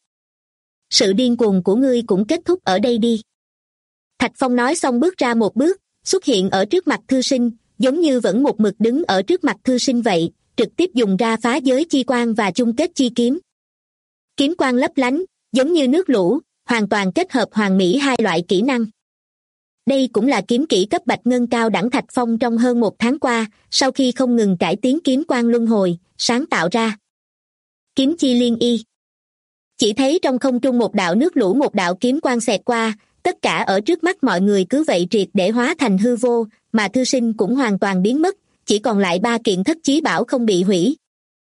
S2: Sự điên cuồng của ngươi cũng kết thúc ở đây đi. Thạch Phong nói xong bước ra một bước, xuất hiện ở trước mặt thư sinh, giống như vẫn một mực đứng ở trước mặt thư sinh vậy, trực tiếp dùng ra phá giới chi quang và chung kết chi kiếm. Kiếm quang lấp lánh, giống như nước lũ, hoàn toàn kết hợp hoàn mỹ hai loại kỹ năng. Đây cũng là kiếm kỹ cấp bạch ngân cao đẳng Thạch Phong trong hơn một tháng qua, sau khi không ngừng cải tiến kiếm quang luân hồi, sáng tạo ra. Kiếm chi liên y. Chỉ thấy trong không trung một đạo nước lũ một đạo kiếm quang xẹt qua, tất cả ở trước mắt mọi người cứ vậy triệt để hóa thành hư vô, mà thư sinh cũng hoàn toàn biến mất, chỉ còn lại 3 kiện thất chí bảo không bị hủy.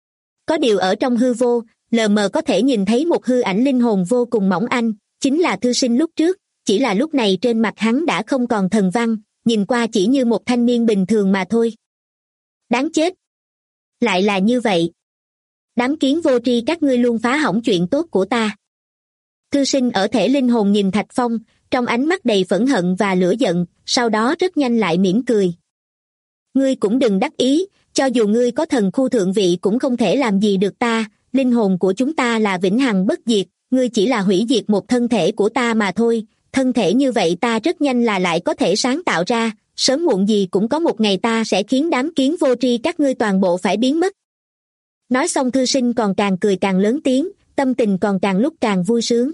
S2: Có điều ở trong hư vô, lờ mờ có thể nhìn thấy một hư ảnh linh hồn vô cùng mỏng manh, chính là thư sinh lúc trước, chỉ là lúc này trên mặt hắn đã không còn thần văn, nhìn qua chỉ như một thanh niên bình thường mà thôi. Đáng chết! Lại là như vậy. Đám kiến vô tri các ngươi luôn phá hỏng chuyện tốt của ta. Thư sinh ở thể linh hồn nhìn Thạch Phong, trong ánh mắt đầy phẫn hận và lửa giận, sau đó rất nhanh lại mỉm cười. Ngươi cũng đừng đắc ý, cho dù ngươi có thần khu thượng vị cũng không thể làm gì được ta, linh hồn của chúng ta là vĩnh hằng bất diệt, ngươi chỉ là hủy diệt một thân thể của ta mà thôi, thân thể như vậy ta rất nhanh là lại có thể sáng tạo ra, sớm muộn gì cũng có một ngày ta sẽ khiến đám kiến vô tri các ngươi toàn bộ phải biến mất. Nói xong thư sinh còn càng cười càng lớn tiếng, tâm tình còn càng lúc càng vui sướng.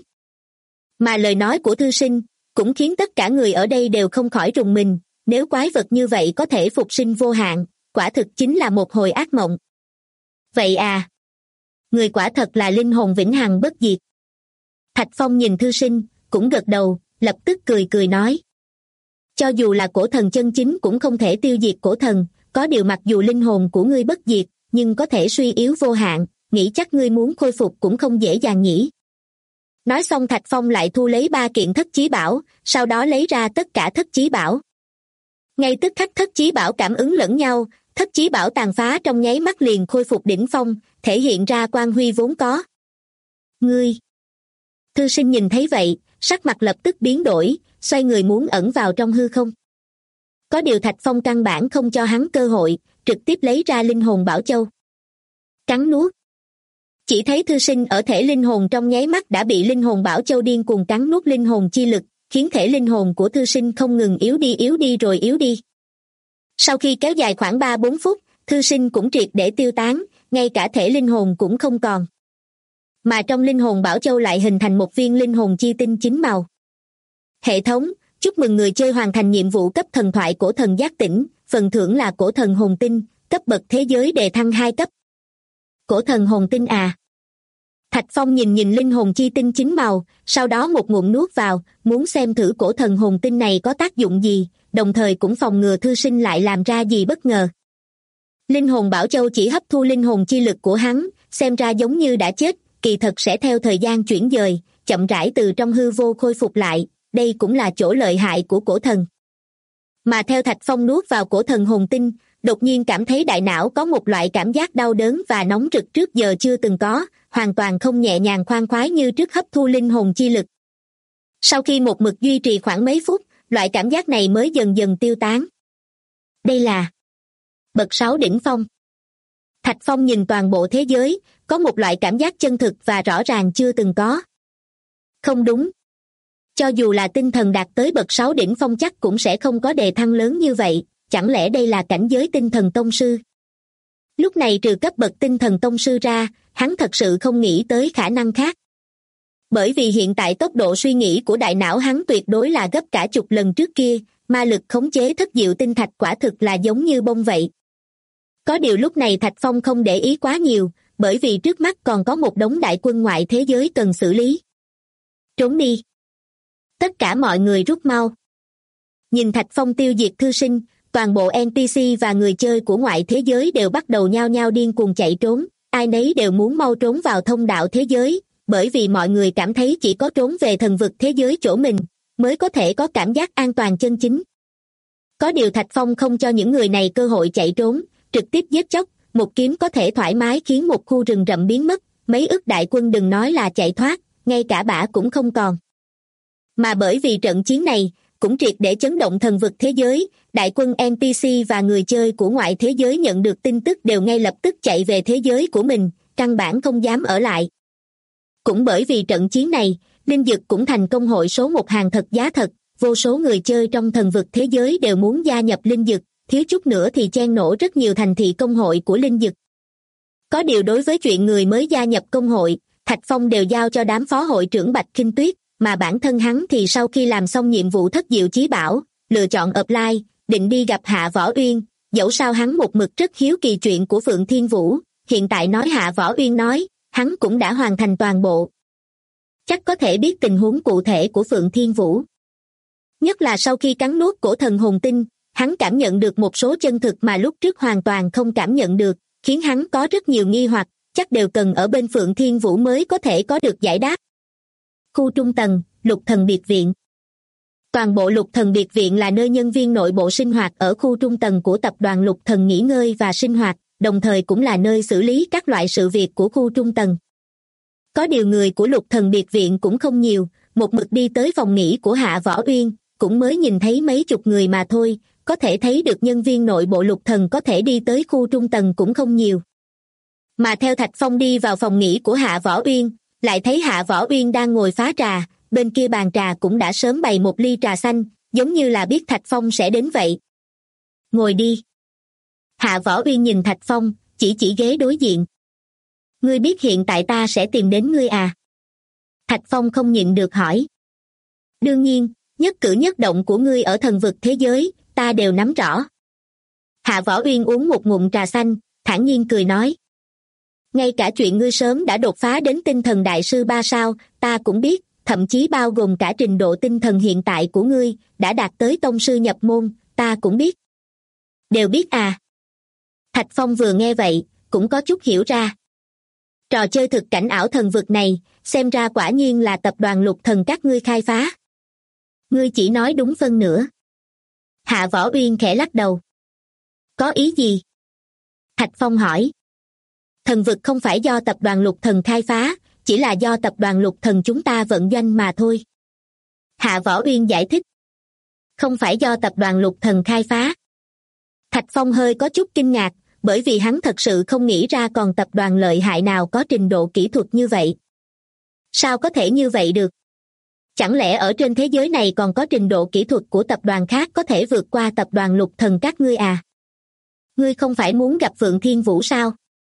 S2: Mà lời nói của thư sinh cũng khiến tất cả người ở đây đều không khỏi rùng mình, nếu quái vật như vậy có thể phục sinh vô hạn, quả thực chính là một hồi ác mộng. Vậy à? Người quả thật là linh hồn vĩnh hằng bất diệt. Thạch Phong nhìn thư sinh, cũng gật đầu, lập tức cười cười nói. Cho dù là cổ thần chân chính cũng không thể tiêu diệt cổ thần, có điều mặc dù linh hồn của ngươi bất diệt, nhưng có thể suy yếu vô hạn, nghĩ chắc ngươi muốn khôi phục cũng không dễ dàng nhỉ. Nói xong Thạch Phong lại thu lấy 3 kiện thất chí bảo, sau đó lấy ra tất cả thất chí bảo. Ngay tức khắc thất chí bảo cảm ứng lẫn nhau, thất chí bảo tàn phá trong nháy mắt liền khôi phục đỉnh phong, thể hiện ra quang huy vốn có. Ngươi! Thư sinh nhìn thấy vậy, sắc mặt lập tức biến đổi, xoay người muốn ẩn vào trong hư không. Có điều Thạch Phong căn bản không cho hắn cơ hội, trực tiếp lấy ra linh hồn bảo châu. Cắn nuốt. Chỉ thấy thư sinh ở thể linh hồn trong nháy mắt đã bị linh hồn bảo châu điên cuồng cắn nuốt linh hồn chi lực, khiến thể linh hồn của thư sinh không ngừng yếu đi rồi yếu đi. Sau khi kéo dài khoảng 3-4 phút, thư sinh cũng triệt để tiêu tán, ngay cả thể linh hồn cũng không còn. Mà trong linh hồn bảo châu lại hình thành một viên linh hồn chi tinh 9 màu. Hệ thống, chúc mừng người chơi hoàn thành nhiệm vụ cấp thần thoại cổ thần giác tỉnh, phần thưởng là cổ thần hồn tinh, cấp bậc thế giới đề thăng 2 cấp. Cổ thần hồn tinh à? Thạch Phong nhìn nhìn linh hồn chi tinh chính màu, sau đó một ngụm nuốt vào, muốn xem thử cổ thần hồn tinh này có tác dụng gì, đồng thời cũng phòng ngừa thư sinh lại làm ra gì bất ngờ. Linh hồn Bảo Châu chỉ hấp thu linh hồn chi lực của hắn, xem ra giống như đã chết, kỳ thật sẽ theo thời gian chuyển dời, chậm rãi từ trong hư vô khôi phục lại, đây cũng là chỗ lợi hại của cổ thần. Mà theo Thạch Phong nuốt vào cổ thần hồn tinh, đột nhiên cảm thấy đại não có một loại cảm giác đau đớn và nóng rực trước giờ chưa từng có, hoàn toàn không nhẹ nhàng khoan khoái như trước hấp thu linh hồn chi lực. Sau khi một mực duy trì khoảng mấy phút, loại cảm giác này mới dần dần tiêu tán. Đây là bậc 6 đỉnh phong. Thạch Phong nhìn toàn bộ thế giới, có một loại cảm giác chân thực và rõ ràng chưa từng có. Không đúng. Cho dù là tinh thần đạt tới bậc 6 đỉnh phong chắc cũng sẽ không có đề thăng lớn như vậy, chẳng lẽ đây là cảnh giới tinh thần tông sư? Lúc này trừ cấp bậc tinh thần tông sư ra, hắn thật sự không nghĩ tới khả năng khác. Bởi vì hiện tại tốc độ suy nghĩ của đại não hắn tuyệt đối là gấp cả chục lần trước kia, ma lực khống chế thất diệu tinh thạch quả thực là giống như bông vậy. Có điều lúc này Thạch Phong không để ý quá nhiều, bởi vì trước mắt còn có một đống đại quân ngoại thế giới cần xử lý. Trốn đi. Tất cả mọi người rút mau. Nhìn Thạch Phong tiêu diệt thư sinh, toàn bộ NPC và người chơi của ngoại thế giới đều bắt đầu nhao nhao điên cuồng chạy trốn, ai nấy đều muốn mau trốn vào thông đạo thế giới, bởi vì mọi người cảm thấy chỉ có trốn về thần vực thế giới chỗ mình, mới có thể có cảm giác an toàn chân chính. Có điều Thạch Phong không cho những người này cơ hội chạy trốn, trực tiếp giết chóc, một kiếm có thể thoải mái khiến một khu rừng rậm biến mất, mấy ức đại quân đừng nói là chạy thoát, ngay cả bả cũng không còn. Mà bởi vì trận chiến này, cũng triệt để chấn động thần vực thế giới, đại quân NPC và người chơi của ngoại thế giới nhận được tin tức đều ngay lập tức chạy về thế giới của mình, căn bản không dám ở lại. Cũng bởi vì trận chiến này, Linh Dực cũng thành công hội số một hàng thật giá thật, vô số người chơi trong thần vực thế giới đều muốn gia nhập Linh Dực, thiếu chút nữa thì chen nổ rất nhiều thành thị công hội của Linh Dực. Có điều đối với chuyện người mới gia nhập công hội, Thạch Phong đều giao cho đám phó hội trưởng Bạch Kinh Tuyết, mà bản thân hắn thì sau khi làm xong nhiệm vụ thất diệu chí bảo, lựa chọn apply, định đi gặp Hạ Võ Uyên, dẫu sao hắn một mực rất hiếu kỳ chuyện của Phượng Thiên Vũ, hiện tại nói Hạ Võ Uyên nói, hắn cũng đã hoàn thành toàn bộ. Chắc có thể biết tình huống cụ thể của Phượng Thiên Vũ. Nhất là sau khi cắn nuốt cổ thần hồn tinh, hắn cảm nhận được một số chân thực mà lúc trước hoàn toàn không cảm nhận được, khiến hắn có rất nhiều nghi hoặc, chắc đều cần ở bên Phượng Thiên Vũ mới có thể có được giải đáp. Khu trung tầng, Lục Thần Biệt Viện. Toàn bộ Lục Thần Biệt Viện là nơi nhân viên nội bộ sinh hoạt ở khu trung tầng của tập đoàn Lục Thần nghỉ ngơi và sinh hoạt, đồng thời cũng là nơi xử lý các loại sự việc của khu trung tầng. Có điều người của Lục Thần Biệt Viện cũng không nhiều, một mực đi tới phòng nghỉ của Hạ Võ Uyên, cũng mới nhìn thấy mấy chục người mà thôi, có thể thấy được nhân viên nội bộ Lục Thần có thể đi tới khu trung tầng cũng không nhiều. Mà theo Thạch Phong đi vào phòng nghỉ của Hạ Võ Uyên, lại thấy Hạ Võ Uyên đang ngồi phá trà, bên kia bàn trà cũng đã sớm bày một ly trà xanh, giống như là biết Thạch Phong sẽ đến vậy. Ngồi đi. Hạ Võ Uyên nhìn Thạch Phong, chỉ ghế đối diện. Ngươi biết hiện tại ta sẽ tìm đến ngươi à? Thạch Phong không nhịn được hỏi. Đương nhiên, nhất cử nhất động của ngươi ở thần vực thế giới, ta đều nắm rõ. Hạ Võ Uyên uống một ngụm trà xanh, thản nhiên cười nói. Ngay cả chuyện ngươi sớm đã đột phá đến tinh thần đại sư 3 sao, ta cũng biết, thậm chí bao gồm cả trình độ tinh thần hiện tại của ngươi, đã đạt tới tông sư nhập môn, ta cũng biết. Đều biết à? Thạch Phong vừa nghe vậy, cũng có chút hiểu ra. Trò chơi thực cảnh ảo thần vực này, xem ra quả nhiên là tập đoàn Lục Thần các ngươi khai phá. Ngươi chỉ nói đúng phân nửa. Hạ Võ Uyên khẽ lắc đầu. Có ý gì? Thạch Phong hỏi. Thần vực không phải do tập đoàn Lục Thần khai phá, chỉ là do tập đoàn Lục Thần chúng ta vận doanh mà thôi. Hạ Võ Uyên giải thích. Không phải do tập đoàn Lục Thần khai phá. Thạch Phong hơi có chút kinh ngạc, bởi vì hắn thật sự không nghĩ ra còn tập đoàn lợi hại nào có trình độ kỹ thuật như vậy. Sao có thể như vậy được? Chẳng lẽ ở trên thế giới này còn có trình độ kỹ thuật của tập đoàn khác có thể vượt qua tập đoàn Lục Thần các ngươi à? Ngươi không phải muốn gặp Phượng Thiên Vũ sao?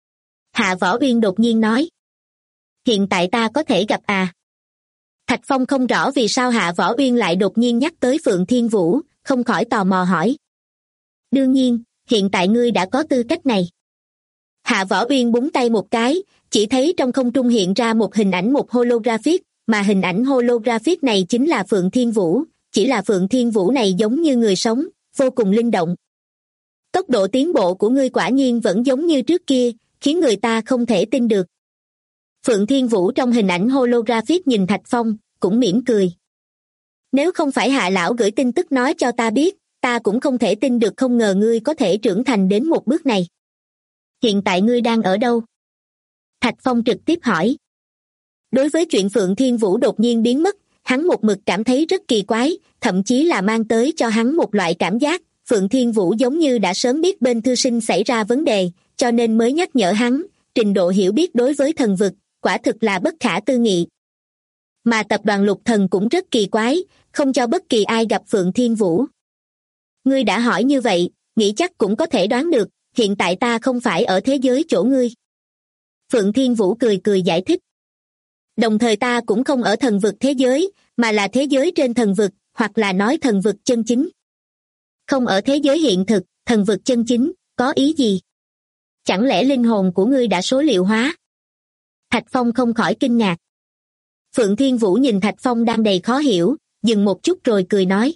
S2: Hạ Võ Uyên đột nhiên nói. Hiện tại ta có thể gặp à? Thạch Phong không rõ vì sao Hạ Võ Uyên lại đột nhiên nhắc tới Phượng Thiên Vũ, không khỏi tò mò hỏi. Đương nhiên, hiện tại ngươi đã có tư cách này. Hạ Võ Uyên búng tay một cái, chỉ thấy trong không trung hiện ra một hình ảnh một holographic, mà hình ảnh holographic này chính là Phượng Thiên Vũ, chỉ là Phượng Thiên Vũ này giống như người sống, vô cùng linh động. Tốc độ tiến bộ của ngươi quả nhiên vẫn giống như trước kia, khiến người ta không thể tin được. Phượng Thiên Vũ trong hình ảnh holographic nhìn Thạch Phong, cũng mỉm cười. Nếu không phải Hạ lão gửi tin tức nói cho ta biết, ta cũng không thể tin được, không ngờ ngươi có thể trưởng thành đến một bước này. Hiện tại ngươi đang ở đâu? Thạch Phong trực tiếp hỏi. Đối với chuyện Phượng Thiên Vũ đột nhiên biến mất, hắn một mực cảm thấy rất kỳ quái, thậm chí là mang tới cho hắn một loại cảm giác, Phượng Thiên Vũ giống như đã sớm biết bên thư sinh xảy ra vấn đề, cho nên mới nhắc nhở hắn, trình độ hiểu biết đối với thần vực, quả thực là bất khả tư nghị. Mà tập đoàn Lục Thần cũng rất kỳ quái, không cho bất kỳ ai gặp Phượng Thiên Vũ. Ngươi đã hỏi như vậy, nghĩ chắc cũng có thể đoán được, hiện tại ta không phải ở thế giới chỗ ngươi. Phượng Thiên Vũ cười cười giải thích. Đồng thời ta cũng không ở thần vực thế giới, mà là thế giới trên thần vực, hoặc là nói thần vực chân chính. Không ở thế giới hiện thực, thần vực chân chính, có ý gì? Chẳng lẽ linh hồn của ngươi đã số liệu hóa? Thạch Phong không khỏi kinh ngạc. Phượng Thiên Vũ nhìn Thạch Phong đang đầy khó hiểu, dừng một chút rồi cười nói.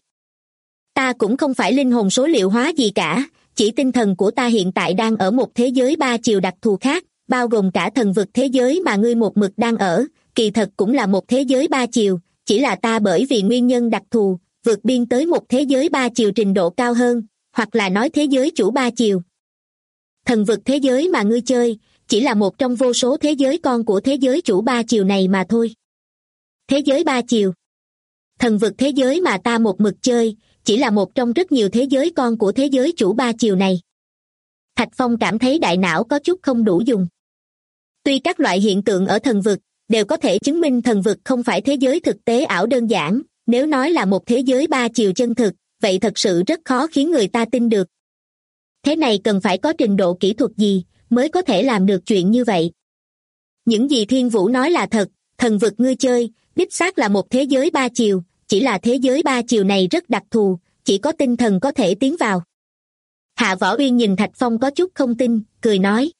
S2: Ta cũng không phải linh hồn số liệu hóa gì cả, chỉ tinh thần của ta hiện tại đang ở một thế giới 3 chiều đặc thù khác, bao gồm cả thần vực thế giới mà ngươi một mực đang ở, kỳ thật cũng là một thế giới 3 chiều, chỉ là ta bởi vì nguyên nhân đặc thù, vượt biên tới một thế giới 3 chiều trình độ cao hơn, hoặc là nói thế giới chủ 3 chiều. Thần vực thế giới mà ngươi chơi, chỉ là một trong vô số thế giới con của thế giới chủ 3 chiều này mà thôi. Thế giới 3 chiều. Thần vực thế giới mà ta một mực chơi, chỉ là một trong rất nhiều thế giới con của thế giới chủ 3 chiều này. Thạch Phong cảm thấy đại não có chút không đủ dùng. Tuy các loại hiện tượng ở thần vực đều có thể chứng minh thần vực không phải thế giới thực tế ảo đơn giản, nếu nói là một thế giới 3 chiều chân thực, vậy thật sự rất khó khiến người ta tin được. Thế này cần phải có trình độ kỹ thuật gì mới có thể làm được chuyện như vậy? Những gì Thiên Vũ nói là thật, thần vực ngươi chơi, đích xác là một thế giới 3 chiều, chỉ là thế giới 3 chiều này rất đặc thù, chỉ có tinh thần có thể tiến vào. Hạ Võ Uyên nhìn Thạch Phong có chút không tin, cười nói.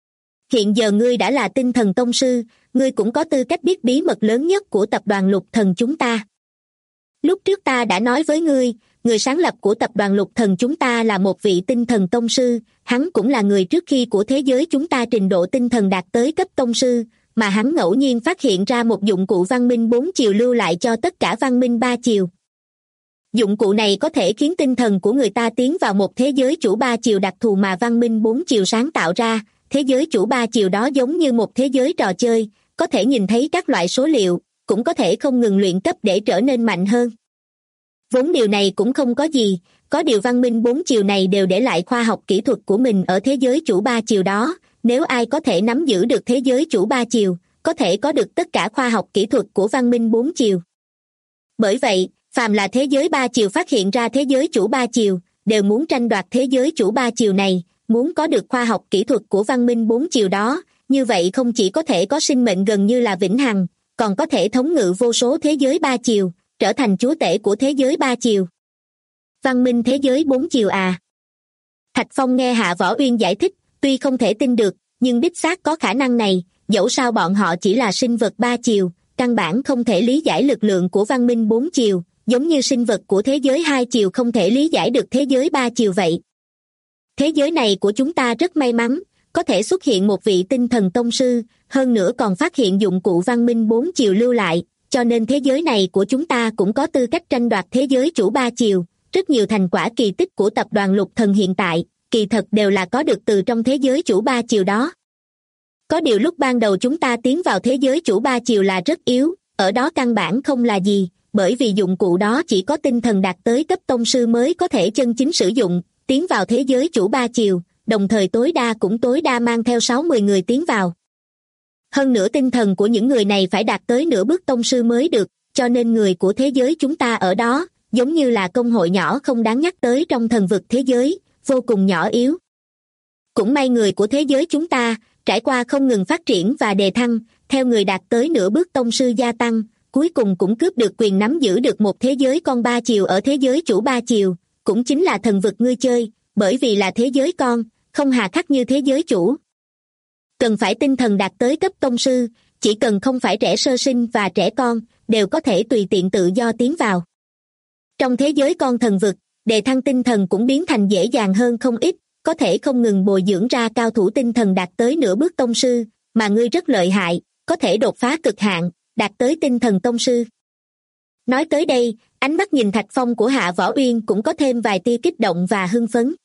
S2: Hiện giờ ngươi đã là tinh thần tông sư, ngươi cũng có tư cách biết bí mật lớn nhất của tập đoàn Lục Thần chúng ta. Lúc trước ta đã nói với ngươi, người sáng lập của tập đoàn Lục Thần chúng ta là một vị tinh thần tông sư, hắn cũng là người trước khi của thế giới chúng ta trình độ tinh thần đạt tới cấp tông sư, mà hắn ngẫu nhiên phát hiện ra một dụng cụ văn minh 4 chiều lưu lại cho tất cả văn minh 3 chiều. Dụng cụ này có thể khiến tinh thần của người ta tiến vào một thế giới chủ 3 chiều đặc thù mà văn minh 4 chiều sáng tạo ra, thế giới chủ 3 chiều đó giống như một thế giới trò chơi, có thể nhìn thấy các loại số liệu, cũng có thể không ngừng luyện cấp để trở nên mạnh hơn. Vốn điều này cũng không có gì, có điều văn minh 4 chiều này đều để lại khoa học kỹ thuật của mình ở thế giới chủ 3 chiều đó, nếu ai có thể nắm giữ được thế giới chủ 3 chiều, có thể có được tất cả khoa học kỹ thuật của văn minh 4 chiều. Bởi vậy, phàm là thế giới 3 chiều phát hiện ra thế giới chủ 3 chiều, đều muốn tranh đoạt thế giới chủ 3 chiều này, muốn có được khoa học kỹ thuật của văn minh 4 chiều đó, như vậy không chỉ có thể có sinh mệnh gần như là vĩnh hằng, còn có thể thống ngự vô số thế giới 3 chiều, trở thành chúa tể của thế giới 3 chiều. Văn minh thế giới 4 chiều à? Thạch Phong nghe Hạ Võ Uyên giải thích, tuy không thể tin được, nhưng đích xác có khả năng này, dẫu sao bọn họ chỉ là sinh vật 3 chiều, căn bản không thể lý giải lực lượng của văn minh 4 chiều, giống như sinh vật của thế giới 2 chiều không thể lý giải được thế giới 3 chiều vậy. Thế giới này của chúng ta rất may mắn, có thể xuất hiện một vị tinh thần tông sư, hơn nữa còn phát hiện dụng cụ văn minh 4 chiều lưu lại, cho nên thế giới này của chúng ta cũng có tư cách tranh đoạt thế giới chủ 3 chiều. Rất nhiều thành quả kỳ tích của tập đoàn Lục Thần hiện tại, kỳ thật đều là có được từ trong thế giới chủ 3 chiều đó. Có điều lúc ban đầu chúng ta tiến vào thế giới chủ 3 chiều là rất yếu, ở đó căn bản không là gì, bởi vì dụng cụ đó chỉ có tinh thần đạt tới cấp tông sư mới có thể chân chính sử dụng, tiến vào thế giới chủ 3 chiều, đồng thời tối đa mang theo 60 người tiến vào. Hơn nữa tinh thần của những người này phải đạt tới nửa bước tông sư mới được, cho nên người của thế giới chúng ta ở đó, giống như là công hội nhỏ không đáng nhắc tới trong thần vực thế giới, vô cùng nhỏ yếu. Cũng may người của thế giới chúng ta, trải qua không ngừng phát triển và đề thăng, theo người đạt tới nửa bước tông sư gia tăng, cuối cùng cũng cướp được quyền nắm giữ được một thế giới con 3 chiều ở thế giới chủ 3 chiều, cũng chính là thần vực ngươi chơi, bởi vì là thế giới con, không hà khắc như thế giới chủ. Cần phải tinh thần đạt tới cấp tông sư, chỉ cần không phải trẻ sơ sinh và trẻ con, đều có thể tùy tiện tự do tiến vào. Trong thế giới con thần vực, đề thăng tinh thần cũng biến thành dễ dàng hơn không ít, có thể không ngừng bồi dưỡng ra cao thủ tinh thần đạt tới nửa bước tông sư, mà ngươi rất lợi hại, có thể đột phá cực hạn, đạt tới tinh thần tông sư. Nói tới đây, ánh mắt nhìn Thạch Phong của Hạ Võ Uyên cũng có thêm vài tia kích động và hưng phấn.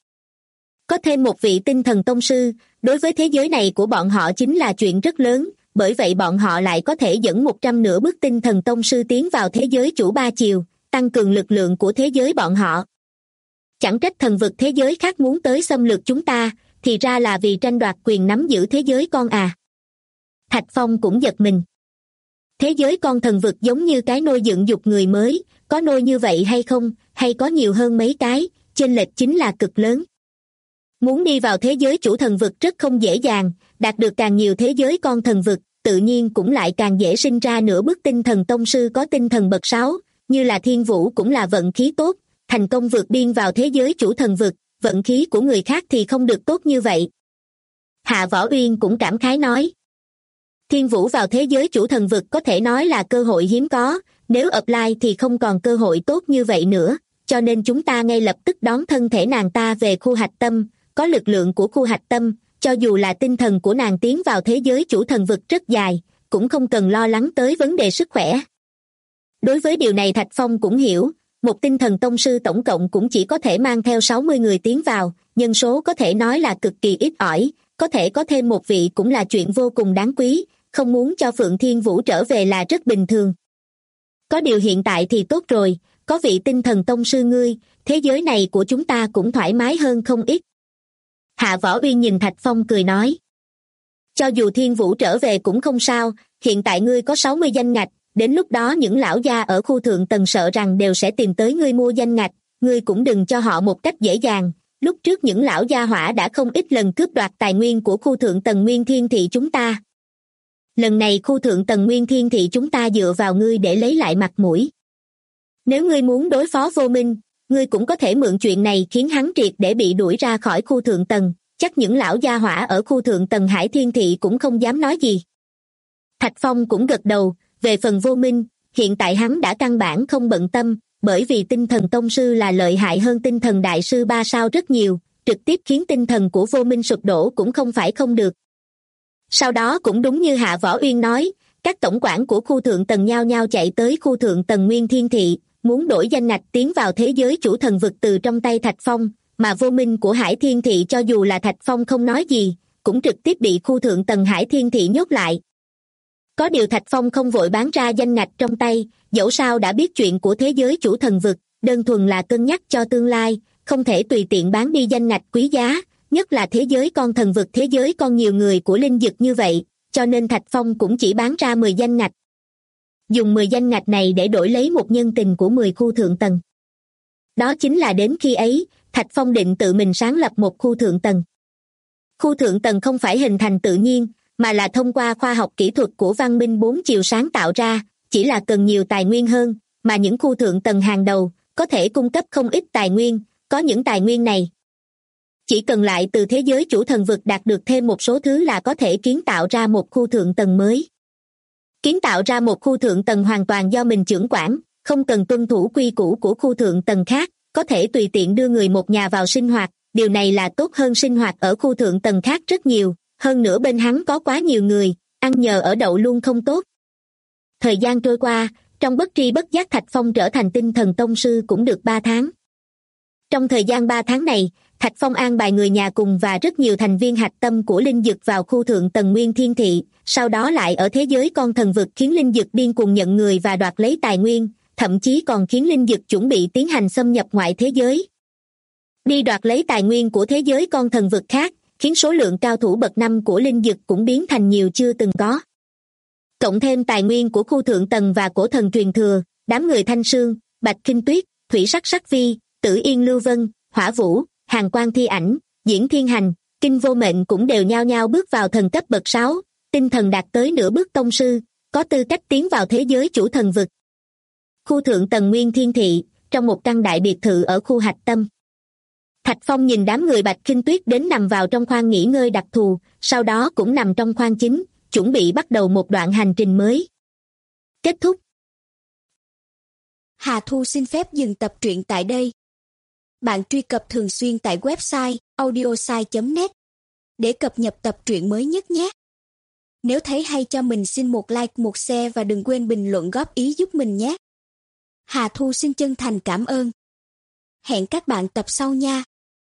S2: Có thêm một vị tinh thần tông sư, đối với thế giới này của bọn họ chính là chuyện rất lớn, bởi vậy bọn họ lại có thể dẫn 100 nửa bước tinh thần tông sư tiến vào thế giới chủ ba chiều, tăng cường lực lượng của thế giới bọn họ. Chẳng trách thần vực thế giới khác muốn tới xâm lược chúng ta, thì ra là vì tranh đoạt quyền nắm giữ thế giới con à. Thạch Phong cũng giật mình. Thế giới con thần vực giống như cái nôi dựng dục người mới, có nôi như vậy hay không, hay có nhiều hơn mấy cái, chênh lệch chính là cực lớn. Muốn đi vào thế giới chủ thần vực rất không dễ dàng, đạt được càng nhiều thế giới con thần vực, tự nhiên cũng lại càng dễ sinh ra nửa bước tinh thần tông sư có tinh thần bậc 6, như là Thiên Vũ cũng là vận khí tốt, thành công vượt biên vào thế giới chủ thần vực, vận khí của người khác thì không được tốt như vậy. Hạ Võ Uyên cũng cảm khái nói. Thiên Vũ vào thế giới chủ thần vực có thể nói là cơ hội hiếm có, nếu apply thì không còn cơ hội tốt như vậy nữa, cho nên chúng ta ngay lập tức đón thân thể nàng ta về khu hạch tâm, có lực lượng của khu hạch tâm, cho dù là tinh thần của nàng tiến vào thế giới chủ thần vực rất dài, cũng không cần lo lắng tới vấn đề sức khỏe. Đối với điều này Thạch Phong cũng hiểu, một tinh thần tông sư tổng cộng cũng chỉ có thể mang theo 60 người tiến vào, nhân số có thể nói là cực kỳ ít ỏi, có thể có thêm một vị cũng là chuyện vô cùng đáng quý, không muốn cho Phượng Thiên Vũ trở về là rất bình thường. Có điều hiện tại thì tốt rồi, có vị tinh thần tông sư ngươi, thế giới này của chúng ta cũng thoải mái hơn không ít. Hạ Võ Uyên nhìn Thạch Phong cười nói. Cho dù Thiên Vũ trở về cũng không sao, hiện tại ngươi có 60 danh ngạch, đến lúc đó những lão gia ở khu thượng tầng sợ rằng đều sẽ tìm tới ngươi mua danh ngạch, ngươi cũng đừng cho họ một cách dễ dàng. Lúc trước những lão gia hỏa đã không ít lần cướp đoạt tài nguyên của khu thượng tầng Nguyên Thiên Thị chúng ta. Lần này khu thượng tầng Nguyên Thiên Thị chúng ta dựa vào ngươi để lấy lại mặt mũi. Nếu ngươi muốn đối phó Vô Minh, ngươi cũng có thể mượn chuyện này khiến hắn triệt để bị đuổi ra khỏi khu thượng tầng, chắc những lão gia hỏa ở khu thượng tầng Hải Thiên Thị cũng không dám nói gì. Thạch Phong cũng gật đầu, về phần Vô Minh, hiện tại hắn đã căn bản không bận tâm, bởi vì tinh thần tông sư là lợi hại hơn tinh thần đại sư 3 sao rất nhiều, trực tiếp khiến tinh thần của Vô Minh sụp đổ cũng không phải không được. Sau đó cũng đúng như Hạ Võ Uyên nói, các tổng quản của khu thượng tầng nhao nhao chạy tới khu thượng tầng Nguyên Thiên Thị, muốn đổi danh ngạch tiến vào thế giới chủ thần vực từ trong tay Thạch Phong, mà Vô Minh của Hải Thiên Thị cho dù là Thạch Phong không nói gì, cũng trực tiếp bị khu thượng tầng Hải Thiên Thị nhốt lại. Có điều Thạch Phong không vội bán ra danh ngạch trong tay, dẫu sao đã biết chuyện của thế giới chủ thần vực, đơn thuần là cân nhắc cho tương lai, không thể tùy tiện bán đi danh ngạch quý giá, nhất là thế giới con thần vực thế giới con nhiều người của linh dực như vậy, cho nên Thạch Phong cũng chỉ bán ra 10 danh ngạch. Dùng 10 danh ngạch này để đổi lấy một nhân tình của 10 khu thượng tầng. Đó chính là đến khi ấy, Thạch Phong định tự mình sáng lập một khu thượng tầng. Khu thượng tầng không phải hình thành tự nhiên, mà là thông qua khoa học kỹ thuật của văn minh 4 chiều sáng tạo ra, chỉ là cần nhiều tài nguyên hơn, mà những khu thượng tầng hàng đầu có thể cung cấp không ít tài nguyên, có những tài nguyên này. Chỉ cần lại từ thế giới chủ thần vực đạt được thêm một số thứ là có thể kiến tạo ra một khu thượng tầng mới. Kiến tạo ra một khu thượng tầng hoàn toàn do mình chưởng quản, không cần tuân thủ quy củ của khu thượng tầng khác, có thể tùy tiện đưa người một nhà vào sinh hoạt, điều này là tốt hơn sinh hoạt ở khu thượng tầng khác rất nhiều, hơn nữa bên hắn có quá nhiều người, ăn nhờ ở đậu luôn không tốt. Thời gian trôi qua, trong bất tri bất giác Thạch Phong trở thành tinh thần tông sư cũng được 3 tháng. Trong thời gian 3 tháng này, Thạch Phong an bài người nhà cùng và rất nhiều thành viên hạch tâm của linh dực vào khu thượng tầng Nguyên Thiên Thị, sau đó lại ở thế giới con thần vực khiến linh dực điên cuồng nhận người và đoạt lấy tài nguyên, thậm chí còn khiến linh dực chuẩn bị tiến hành xâm nhập ngoại thế giới. Đi đoạt lấy tài nguyên của thế giới con thần vực khác, khiến số lượng cao thủ bậc 5 của linh dực cũng biến thành nhiều chưa từng có. Cộng thêm tài nguyên của khu thượng tầng và cổ thần truyền thừa, đám người Thanh Sương, Bạch Kinh Tuyết, Thủy Sắc Sắc Vi, Tử Yên Lưu Vân, Hỏa Vũ, Hàn Quang Thi Ảnh, Diễn Thiên Hành, Kinh Vô Mệnh cũng đều nhao nhao bước vào thần cấp bậc 6, tinh thần đạt tới nửa bước tông sư, có tư cách tiến vào thế giới chủ thần vực. Khu thượng tầng Nguyên Thiên Thị, trong một căn đại biệt thự ở khu hạch tâm. Thạch Phong nhìn đám người Bạch Khinh Tuyết đến nằm vào trong khoang nghỉ ngơi đặc thù, sau đó cũng nằm trong khoang chính, chuẩn bị bắt đầu một đoạn hành trình mới. Kết thúc.
S3: Hà Thu xin phép dừng tập truyện tại đây. Bạn truy cập thường xuyên tại website audiosai.net để cập nhật tập truyện mới nhất nhé. Nếu thấy hay cho mình xin một like, một share và đừng quên bình luận góp ý giúp mình nhé. Hà Thu xin chân thành cảm ơn. Hẹn các bạn tập sau nha.